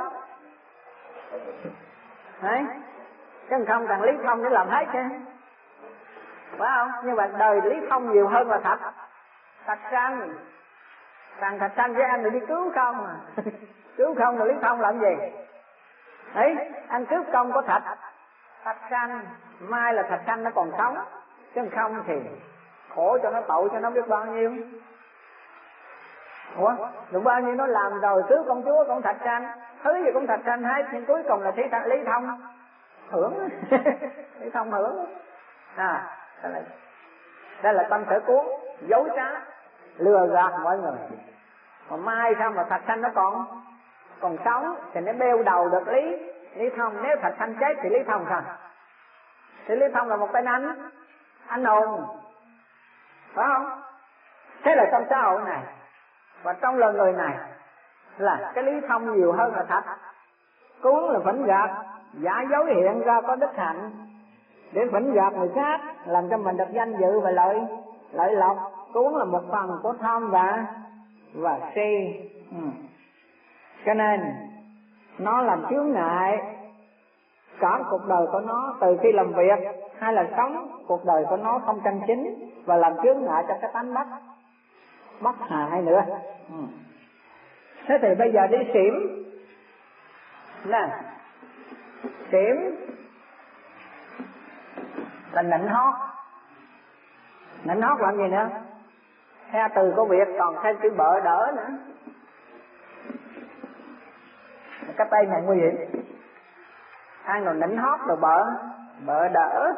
Đấy, chứ không cần Lý Thông để làm hết chứ, phải không? Nhưng mà đời Lý Thông nhiều hơn là Thạch Thạch Sanh. Thằng Thạch Sanh với anh rồi đi cứu không à. Cứu không rồi Lý Thông làm gì? Đấy, anh cướp công của Thạch Thạch Sanh, mai là Thạch Sanh nó còn sống, chứ không thì khổ cho nó, tội cho nó biết bao nhiêu. Ủa, được bao nhiêu nó làm rồi cứu công chúa con Thạch Sanh, thứ gì cũng Thạch Sanh hết, nhưng cuối cùng là Lý Lý Thông hưởng. Lý Thông hưởng. À, đây là, đây là tâm sở cuốn, dối trá, lừa gạt mọi người. Còn mai sao mà Thạch Sanh nó còn còn sống thì nó bêu đầu được Lý Lý Thông. Nếu Thạch Sanh chết thì Lý Thông sao? Thì Lý Thông là một tên anh anh hùng, phải không? Thế là trong xã hội này và trong lời người này là cái Lý Thông nhiều hơn là Thạch Cuốn, là phỉnh gạt, giả dối hiện ra có đức hạnh để phỉnh gạt người khác, làm cho mình được danh dự và lợi lợi lộc. Cuốn là một phần của tham và và si. Ừ. Cho nên nó làm chướng ngại cả cuộc đời của nó, từ khi làm việc hay là sống, cuộc đời của nó không chân chính, và làm chướng ngại cho cái tánh bất bất hại nữa. Ừ. Thế thì bây giờ đi xỉm nè, xỉm là nịnh hót. Nịnh hót làm gì nữa? Theo từ có việc còn thêm chữ bợ đỡ nữa. Cái tay này nguy hiểm. Ai nào nịnh hót rồi bợ bợ đỡ.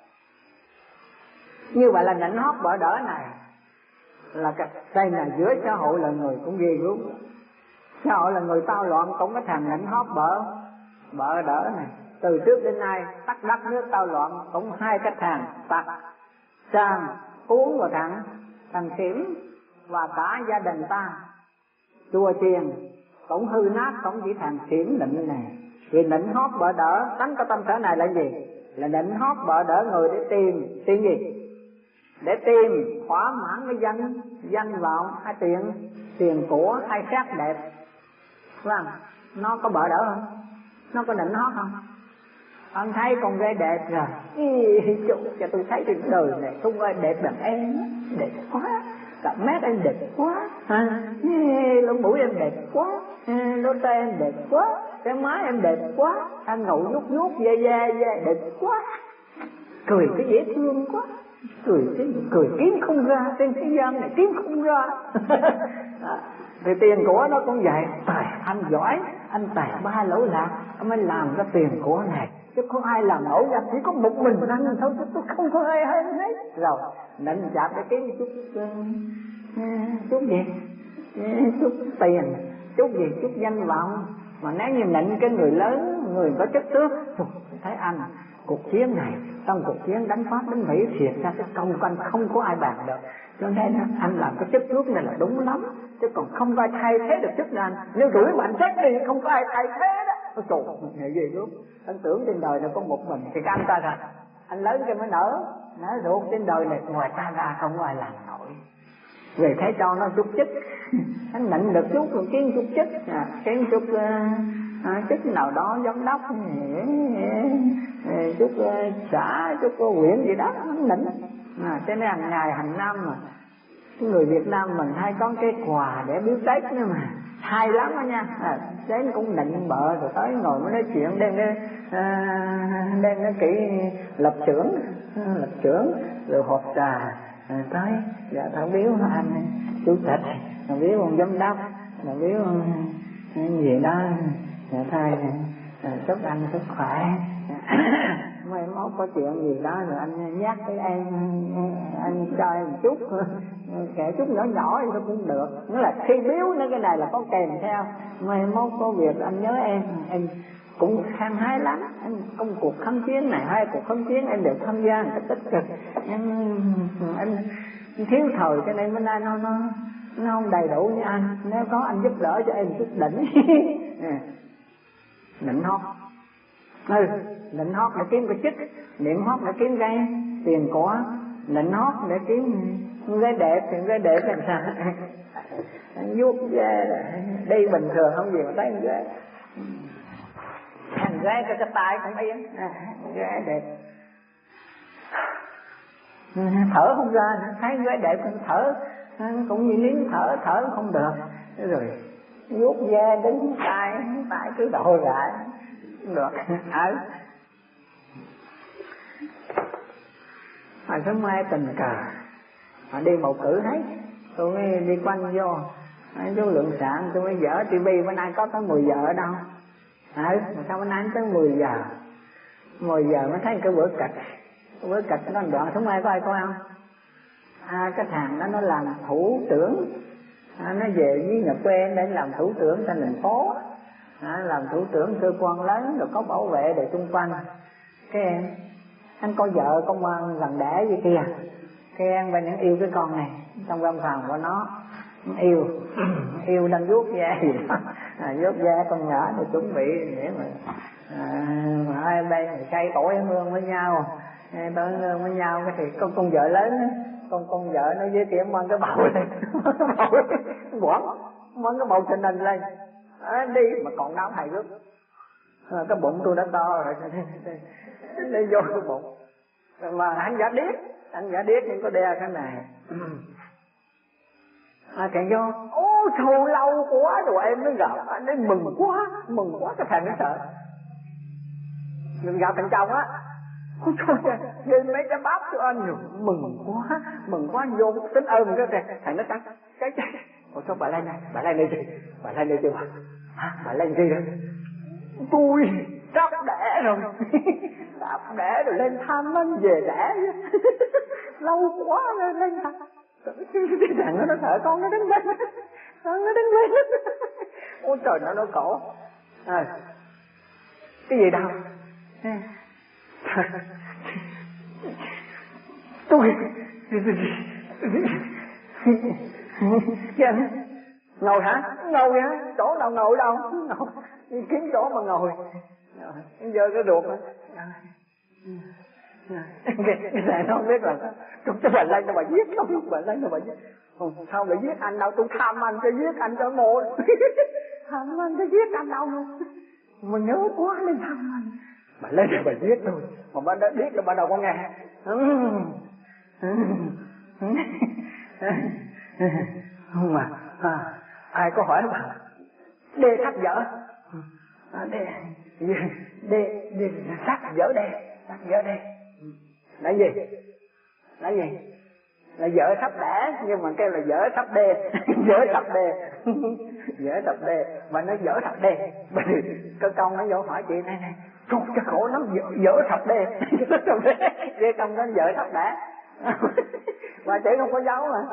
Như vậy là nịnh hót bợ đỡ này là cái đây là giữa xã hội là người cũng ghê gớm. Xã hội là người tao loạn cũng có thằng nịnh hót bợ bợ đỡ này. Từ trước đến nay tất đất nước tao loạn cũng hai cái thằng Tặc Sanh Cuốn và thằng thằng xỉm, và cả gia đình ta chùa chiền cũng hư nát, cũng chỉ thằng xỉm nịnh này. Vì nịnh hót bợ đỡ, tánh có tâm sở này là gì? là định hót vợ đỡ người để tìm tiền gì? Để tìm thỏa mãn cái danh danh vọng hay tiền tiền của hay sắc đẹp, vâng. Nó có bợ đỡ không? Nó có định hót không? Anh thấy con gái đẹp rồi, chú cho tôi thấy trên đời này không ai đẹp bằng em, đẹp quá, cả mát em đẹp quá, à, lỗ mũi em đẹp quá, lỗ tai em đẹp quá, cái má em đẹp quá, anh ngầu vuốt vuốt da da da đẹp quá, cười cái dễ thương quá, cười cái cười kiếm không ra, trên thế gian này kiếm không ra. À, thì tiền của nó cũng vậy, tài anh giỏi, anh tài ba lỗ lạc, anh mới làm ra tiền của này, chứ không ai làm nổi ra, chỉ có một mình anh thôi, chứ tôi không có ai hơn hết. Rồi nịnh chạp để kiếm chút chút gì, chút tiền, chút gì, chút danh vọng. Mà nếu như nịnh cái người lớn, người có chức tước, thấy anh cuộc chiến này, trong cuộc chiến đánh Pháp đánh Mỹ thiệt ra cái công của anh không có ai bàn được, cho nên anh làm cái chức tước này là đúng lắm, chứ còn không có ai thay thế được chức anh. Nếu rủi mà anh chết đi không có ai thay thế đó. Ôi trời, nghệ gì luôn. Anh tưởng trên đời này có một mình thì anh ta rồi, anh lớn cái mới nở, nở ruột trên đời này ngoài ta ra không có ai làm nổi. Về thấy cho nó chút chức, anh nịnh được chút rồi kiếm chút chức, à, kiếm chút uh, à, chức nào đó giám đốc, chút uh, xã, chút uh, huyện gì đó, anh nịnh. À, cho nên hàng ngày hàng năm mà người Việt Nam mình hay có cái quà để biếu Tết nữa mà hay lắm đó nha. À, đến cũng nịnh bợ rồi tới ngồi mới nói chuyện, đem cái à, đem cái kỹ lập xưởng, lập xưởng rồi hộp trà. À, tới dạ tao biếu anh chủ tịch, tao biếu ông giám đốc, tao biếu cái gì đó, dạ thôi chúc anh sức khỏe. Mai mốt có chuyện gì đó rồi anh nhắc với em, anh cho em một chút, kể chút nhỏ nhỏ thì cũng được. Nghĩa là khi biếu nó cái này là có kèm theo, mai mốt có việc anh nhớ em, em cũng hăng hái lắm, em công cuộc kháng chiến này hai cuộc kháng chiến em đều tham gia một cách tích cực, em em thiếu thời cho nên bữa nay nó nó nó không đầy đủ như anh, nếu có anh giúp đỡ cho em chút đỉnh. Định hót, ừ, định hót để kiếm cái chức, niệm hót để kiếm cái tiền của, định hót để kiếm cái đẹp, thì cái đẹp làm sao? Vuốt da đi bình thường không gì mà thấy con gái, thằng gái cái cái tay cũng yên, à, gái đẹp, thở không ra, thấy gái đẹp thở cũng như nín thở, thở không được, rồi vuốt da đứng tay, tay cứ đổ lại được. Ở hồi sớm mai tình cờ họ đi bầu cử hết, tôi mới đi quanh vô chú Lượng Sạn, tôi mới dở tivi, bữa nay có tới mười giờ ở đâu. Ừ, mà sao bữa nay tới mười giờ mười giờ mới thấy cái bữa kịch, cái bữa kịch nó đoạn sớm mai có ai coi không? À, cái thằng đó nó làm thủ trưởng, à, nó về với nhà quê để làm thủ trưởng trên thành phố, à, làm thủ trưởng cơ quan lớn rồi có bảo vệ để xung quanh. Cái em anh coi vợ công an gần đẻ vậy kia, cái em bên những yêu cái con này trong văn phòng của nó, yêu yêu đang vuốt da gì đó, à, vuốt da con nhỏ để chuẩn bị để mà à, mà hai bên cây tuổi mương với nhau, tuổi mương với nhau cái thì con con vợ lớn đó, con con vợ nó với tiệm mang cái bầu lên, bầu quẩn mang cái bầu trình hình lên, à, đi mà còn náo hài hước, à, cái bụng tôi đã to rồi, đi vô cái bụng, mà anh giả điếc, anh giả điếc nhưng có đeo cái này. À, kẹn vô, ô thù lâu quá rồi em mới gặp, anh ấy mừng quá, mừng quá cái thằng nó sợ. Mình gặp thằng chồng á, ôi trời, nhìn mấy cái bắp cho anh rồi, mừng quá, mừng quá, vô tính ơn cái thằng, thằng nó cắn, cái cái, ôi sao bà lên đây, bà lên đây gì, bà lên đây chưa bà, hả, bà lên gì đó, tôi sắp đẻ rồi, sắp đẻ rồi lên thăm anh về đẻ, lâu quá rồi lên thăm. Cái thằng nó sợ con nó đứng lên, con nó đứng lên, ôi trời nó nó cổ, à, cái gì đâu, tôi, ngồi hả, ngồi hả, chỗ nào ngồi đâu, ngồi, kiếm chỗ mà ngồi, giờ cái ruột, Cái này nó không biết là trong cái bài lên nó bà giết không, bài lên nó bà giết không, sao lại giết anh đâu, tôi tham anh cho giết anh cho một tham anh cho giết anh đâu mà nhớ quá nên tham anh. Bà lên rồi bà giết tôi, mà bà đã biết là bà đâu có nghe. Không mà à, ai có hỏi bà đê thắt dở à, đê đê đê thắt dở đê thắt dở đê là gì là gì là vợ sắp đẻ, nhưng mà kêu là vợ sắp đê vợ sắp đê vợ sắp đê mà nó vợ sắp đê. Cơ công nó vô hỏi chị này này trời cái khổ lắm, vợ sắp đê ghê công nó vợ sắp đẻ mà chị không có giấu mà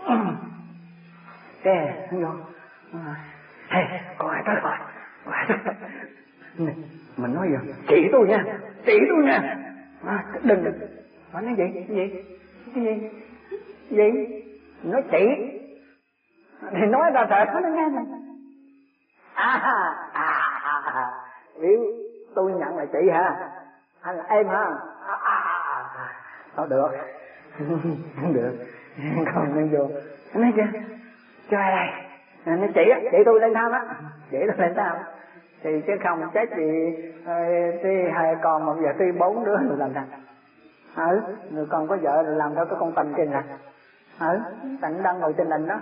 kè nó vô hey, có ai tới rồi có ai tới rồi mình nói giờ chị tôi nha chị tôi nha à, đừng đừng nói nói gì cái gì cái gì gì nói chị thì nói ra sợ nó nghe này à à à biểu tôi nhận là chị hả hay là em hả à, à, à. Thôi được không được không nên vô nói chưa cho ai đây nói chị á chị tôi lên thăm á chị tôi lên thăm thì chứ không chết gì tuy hai con mà giờ tuy bốn đứa rồi làm sao ừ người con có vợ rồi làm sao cái con tình trên này ừ tình đang ngồi trên đình đó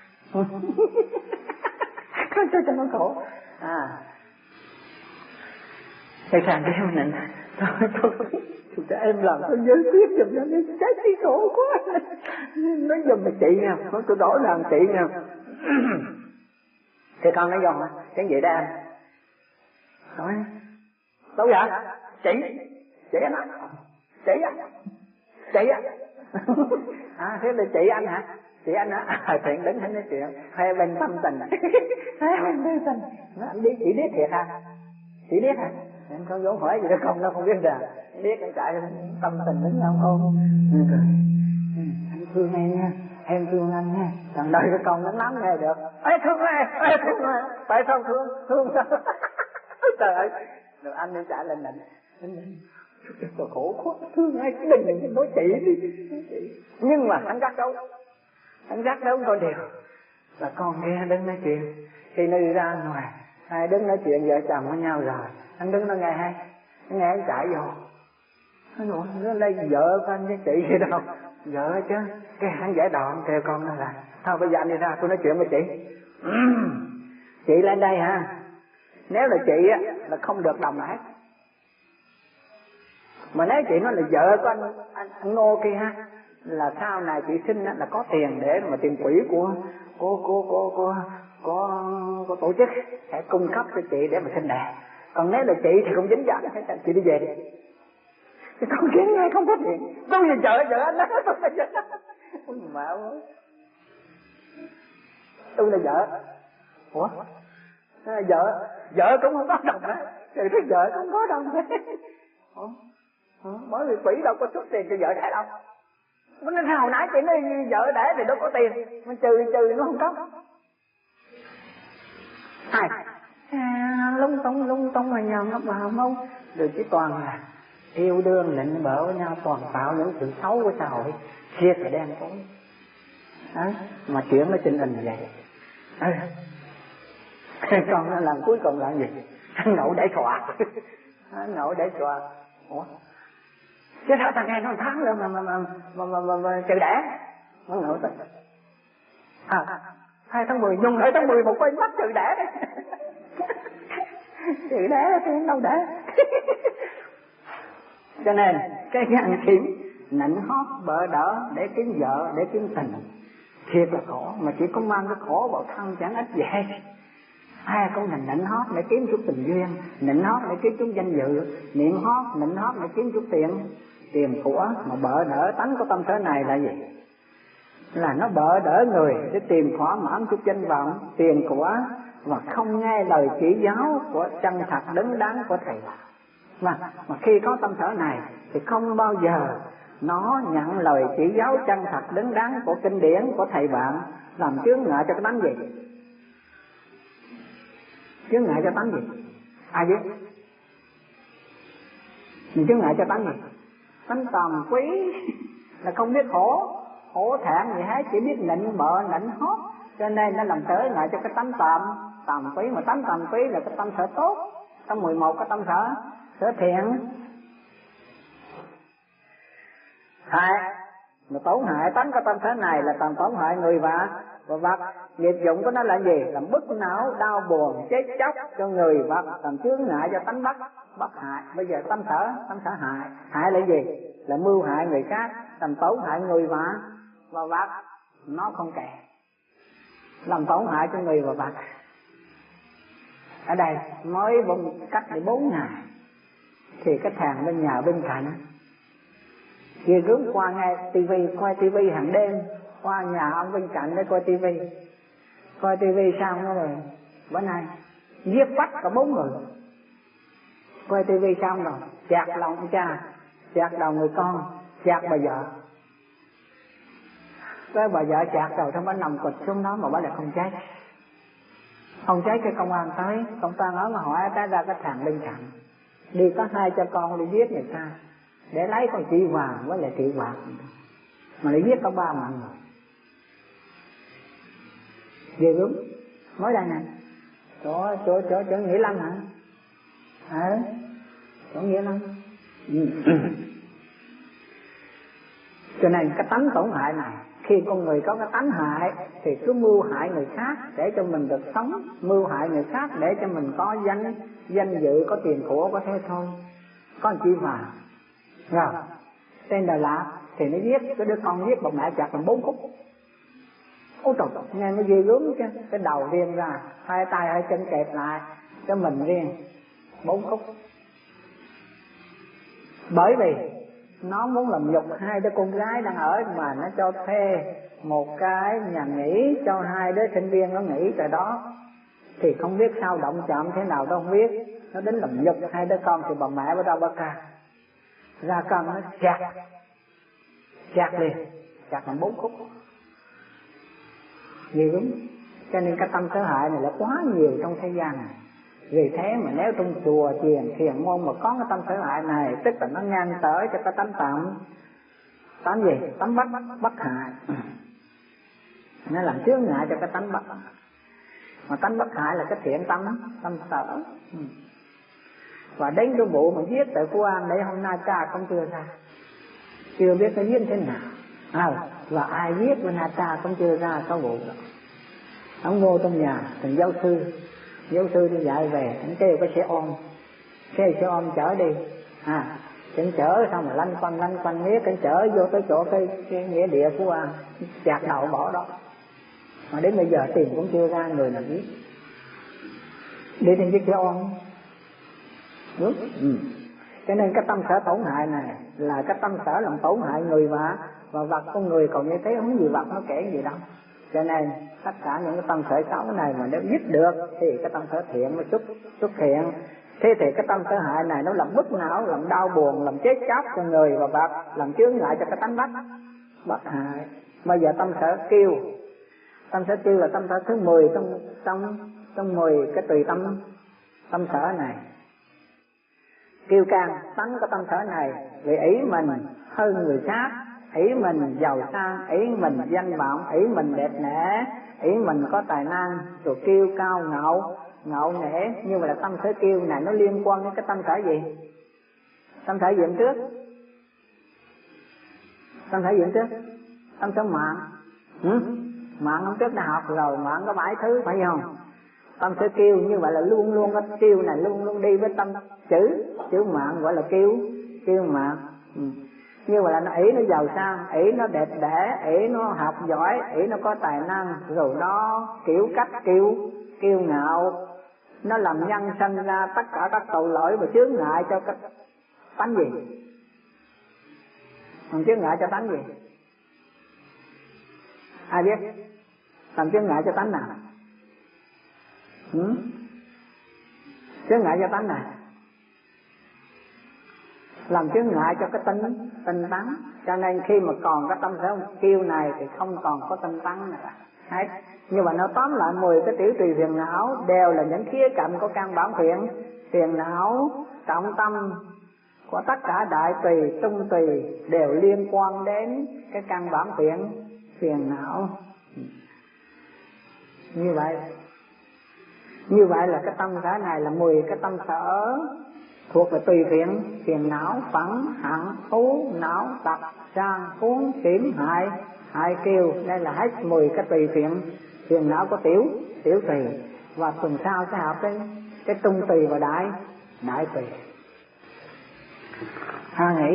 có cho cho nó khổ à tại sao cái mình thôi thôi cho em làm tôi nhớ tiếp giùm cho nên trái tim khổ quá nói giùm là chị nha nói tôi đổi làm chị nha thì con nói giùm cái gì đó em nói đâu vậy chị chị anh á chị á chị á à thế là chị anh hả chị anh á à, chuyện đứng hết nói chuyện hai bên tâm tình hai bên tâm tình nó anh biết chị biết thiệt hả chị biết hả em có dấu hỏi gì đó không nó không biết rằng biết anh chạy tâm tình đứng không ôm anh thương em nha em thương anh nha thằng đời cái con nó nắm nghe được ê thương em ê thương em tại sao thương thương sao trời ơi rồi anh đi chạy lên định tôi khổ quá thương ai cứ đừng đừng nói chị đi nhưng mà anh gắt đâu anh gắt đâu con điều là con nghe đứng nói chuyện khi nó đi ra ngoài hai đứng nói chuyện vợ chồng với nhau rồi anh đứng nó nghe hay nghe anh chạy vô nó nó đây vợ của anh với chị gì đâu vợ chứ cái hắn giải đoạn kêu con nó là thôi bây giờ anh đi ra tôi nói chuyện với chị chị lên đây ha nếu là chị á là không được đồng hết mà nếu chị nói là vợ của anh anh, anh Ngô kia ha là sau này chị sinh là có tiền để mà tiền quỹ của của của của của có có tổ chức sẽ cung cấp cho chị để mà sinh đẻ, còn nếu là chị thì không dính dáng hết, chị đi về đi. Thì con kiến nghe không có tiền, tôi là vợ vợ anh đó, tôi là vợ, ôi mẹ ơi, tôi là vợ, ủa, vợ vợ cũng không có đồng đấy, thì cái vợ cũng có đồng đấy, ủa, bởi vì quỷ đâu có xuất tiền cho vợ đẻ đâu. Nó nói hồi nãy chị nói vợ đẻ thì đâu có tiền, mà trừ trừ nó không có. Ai à, lung tung lung tung mà nhầm nó vào không, rồi chỉ toàn là yêu đương lịnh bợ với nhau, toàn tạo những sự xấu của xã hội, thiệt là đen tối. Đấy, mà chuyện nó trình hình như vậy. Đấy. Còn nó làm cuối cùng là gì? Anh nậu để xòa, anh nậu để xòa. Ủa? Chứ sao ta nghe nó tháng rồi mà mà mà mà mà, mà, mà trừ đẻ, nó nậu tới. À, hai tháng mười nhung hai tháng mười một quay mắt trừ đẻ đấy. Trừ đẻ thì đâu đẻ. Cho nên cái ăn kiếm nịnh hót bợ đỡ để kiếm vợ để kiếm tình thiệt là khổ, mà chỉ có mang cái khổ vào thân chẳng ích gì hết. Ai cũng nịnh nịnh hót để kiếm chút tình duyên, nịnh hót để kiếm chút danh dự, niệm hót nịnh hót để kiếm chút tiền tiền của, mà bợ đỡ tánh của tâm thế này là gì? Là nó bợ đỡ người để tìm thỏa mãn chút danh vọng, tiền của, và không nghe lời chỉ giáo của chân thật đứng đắn của thầy. Mà, mà khi có tâm sở này thì không bao giờ nó nhận lời chỉ giáo chân thật đứng đắn của kinh điển của thầy bạn, làm chướng ngại cho cái tánh gì? Chướng ngại cho tánh gì? Ai biết? mình chướng ngại cho tánh này. Tánh tàm quý là không biết khổ, khổ thẹn gì hết, chỉ biết nịnh bợ nịnh hót, cho nên nó làm trở ngại cho cái tánh tàm tàm quý. Mà tánh tàm quý là cái tâm sở tốt, trong mười một cái tâm sở sở thiện. Hại mà tổn hại tánh cái tâm sở này là tầm tổn hại người và và vật. Nghiệp dụng của nó là gì? Làm bức não, đau buồn, chết chóc cho người vật, làm chướng ngại cho tánh bất bất hại. Bây giờ tâm sở tâm sở hại, hại là gì? Là mưu hại người khác, làm tổn hại người và và vật. Nó không kể, làm tổn hại cho người và vật. Ở đây mới bụng cách để bốn ngày thì cái thằng bên nhà bên cạnh kia rước qua nghe tivi, coi tivi hàng đêm, qua nhà ông bên cạnh để coi tivi, coi tivi xong đó rồi bữa nay giết bắt cả bốn người. Coi tivi xong rồi chặt lòng ông cha, chặt đầu người con, chặt bà vợ. Cái bà vợ chặt rồi xong bà nằm cụt xuống đó mà bà lại không chết. Không chết cái công an tới, công an ở mà hỏi cái ra cái thằng bên cạnh đi có hai cha con đi giết người ta để lấy con chị Hoàng với lại chị Hoàng, mà lại giết có ba mạng người. Ghê gớm. Mới đây nè, chỗ chỗ chỗ chỗ Nghĩa Lâm hả? À, chỗ Nghĩa Lâm. Cho nên cái tánh tổn hại này, khi con người có cái tánh hại thì cứ mưu hại người khác để cho mình được sống, mưu hại người khác để cho mình có danh danh dự, có tiền của, có thế thôi. Có chị Hoàng rồi tên Đà Lạt thì nó giết cái đứa con, giết bà mẹ chặt làm bốn khúc. Ôi trời, nghe nó ghê gớm chứ. Cái đầu riêng ra, hai tay hai chân kẹp lại, cái mình riêng bốn khúc. Bởi vì nó muốn làm nhục hai đứa con gái đang ở, mà nó cho thuê một cái nhà nghỉ cho hai đứa sinh viên nó nghỉ tại đó. Thì không biết sao động chạm thế nào đâu không biết, nó đến làm nhục hai đứa con thì bà mẹ bắt đầu bắt ca ra cân nó chặt chặt liền, chặt làm bốn khúc. Nhiều lắm. Cho nên cái tâm sở hại này là quá nhiều trong thế gian này. Vì thế mà nếu trong chùa thiền thiền môn mà có cái tâm sở hại này, tức là nó ngang tới cho cái tánh tạm, tánh gì? Tánh bất bất hại. Nó làm chướng ngại cho cái tánh bất. Mà tánh bất hại là cái thiện tâm, tâm sở. Và đến cái vụ mà giết tại Phú An để hôm nay cha không chưa ra, chưa biết nó giết thế nào. À, và ai giết bên hai cha cũng chưa ra có vụ đó. Ông vô trong nhà, thằng giáo sư, giáo sư đi dạy về, anh kêu cái xe ôm, cái xe ôm chở đi, à, anh chở xong rồi lanh quanh lanh quanh miết, anh chở vô tới chỗ cái, cái nghĩa địa Phú An, chặt đầu bỏ đó. Mà đến bây giờ tìm cũng chưa ra người nào giết. Đi trên chiếc xe ôm. Đúng. Ừ. Cho nên cái tâm sở tổn hại này là cái tâm sở làm tổn hại người và và vật con người, còn như thế không gì vật nó kể gì đâu. Cho nên tất cả những cái tâm sở xấu này mà nếu dứt được thì cái tâm sở thiện mới xuất xuất hiện. Thế thì cái tâm sở hại này nó làm bức não, làm đau buồn, làm chết chóc cho người và vật, làm chướng ngại cho cái tánh bất bất hại. Bây giờ tâm sở kiêu, tâm sở kiêu là tâm sở thứ mười trong trong trong mười cái tùy tâm tâm sở này. Kiêu căng tánh cái tâm sở này vì ý mình hơn người khác, ý mình giàu sang, ý mình danh vọng, ý mình đẹp nẻ, ý mình có tài năng, rồi kiêu cao ngạo ngạo nể. Nhưng mà là tâm sở kiêu này nó liên quan đến cái tâm sở gì? Tâm sở gì trước? Tâm sở gì trước? Tâm sở mạng. Ừ? Mạng hôm trước đã học rồi, mạng có bảy thứ phải không? Tâm sở kiêu như vậy là luôn luôn cái kiêu này luôn luôn đi với tâm chữ chữ mạng, gọi là kiêu kiêu mạng. Ừ. Như vậy là nó ý nó giàu sang, ý nó đẹp đẽ, ý nó học giỏi, ý nó có tài năng, rồi nó kiểu cách kiêu kiêu ngạo, nó làm nhân sanh ra tất cả các tội lỗi và chướng ngại cho cái tánh gì? Làm chướng ngại cho tánh gì? Ai biết? Làm chướng ngại cho tánh nào? Ừ? Chướng ngại cho tánh này, làm chướng ngại cho cái tinh tinh tấn. Cho nên khi mà còn cái tâm sở kiêu này thì không còn có tinh tấn nữa hết. Nhưng mà nó tóm lại mười cái tiểu tùy phiền não đều là những khía cạnh của căn bản thiện. Phiền não trọng tâm của tất cả đại tỳ trung tỳ đều liên quan đến cái căn bản phiền phiền não. Như vậy như vậy là cái tâm sở này là mười cái tâm sở thuộc về tùy phiền, phiền não, phẫn, hận, thú, não, tập, sang, cuốn, xỉm, hại, hại kiều. Đây là hết mười cái tùy phiền, phiền não của tiểu tiểu tỳ. Và tuần sau sẽ học cái cái trung tỳ và đại đại tỳ. Ha nghĩ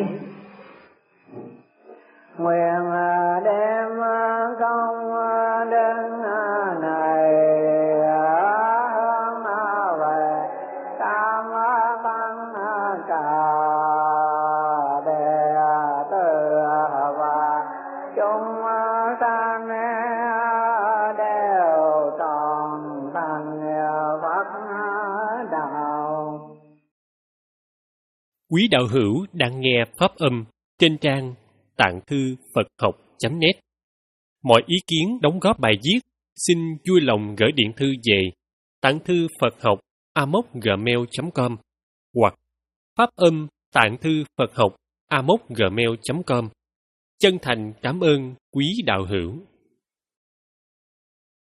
nguyện đem công đức này hướng về tam văn cả đệ tử và chúng sanh đều tròn thành Phật đạo. Quý đạo hữu đang nghe pháp âm trên trang tạng thư Phật học chấm net. Mọi ý kiến đóng góp bài viết xin vui lòng gửi điện thư về tạng thư Phật học a mốc gmail chấm com hoặc pháp âm tạng thư Phật học a mốc gmail chấm com. Chân thành cảm ơn quý đạo hữu.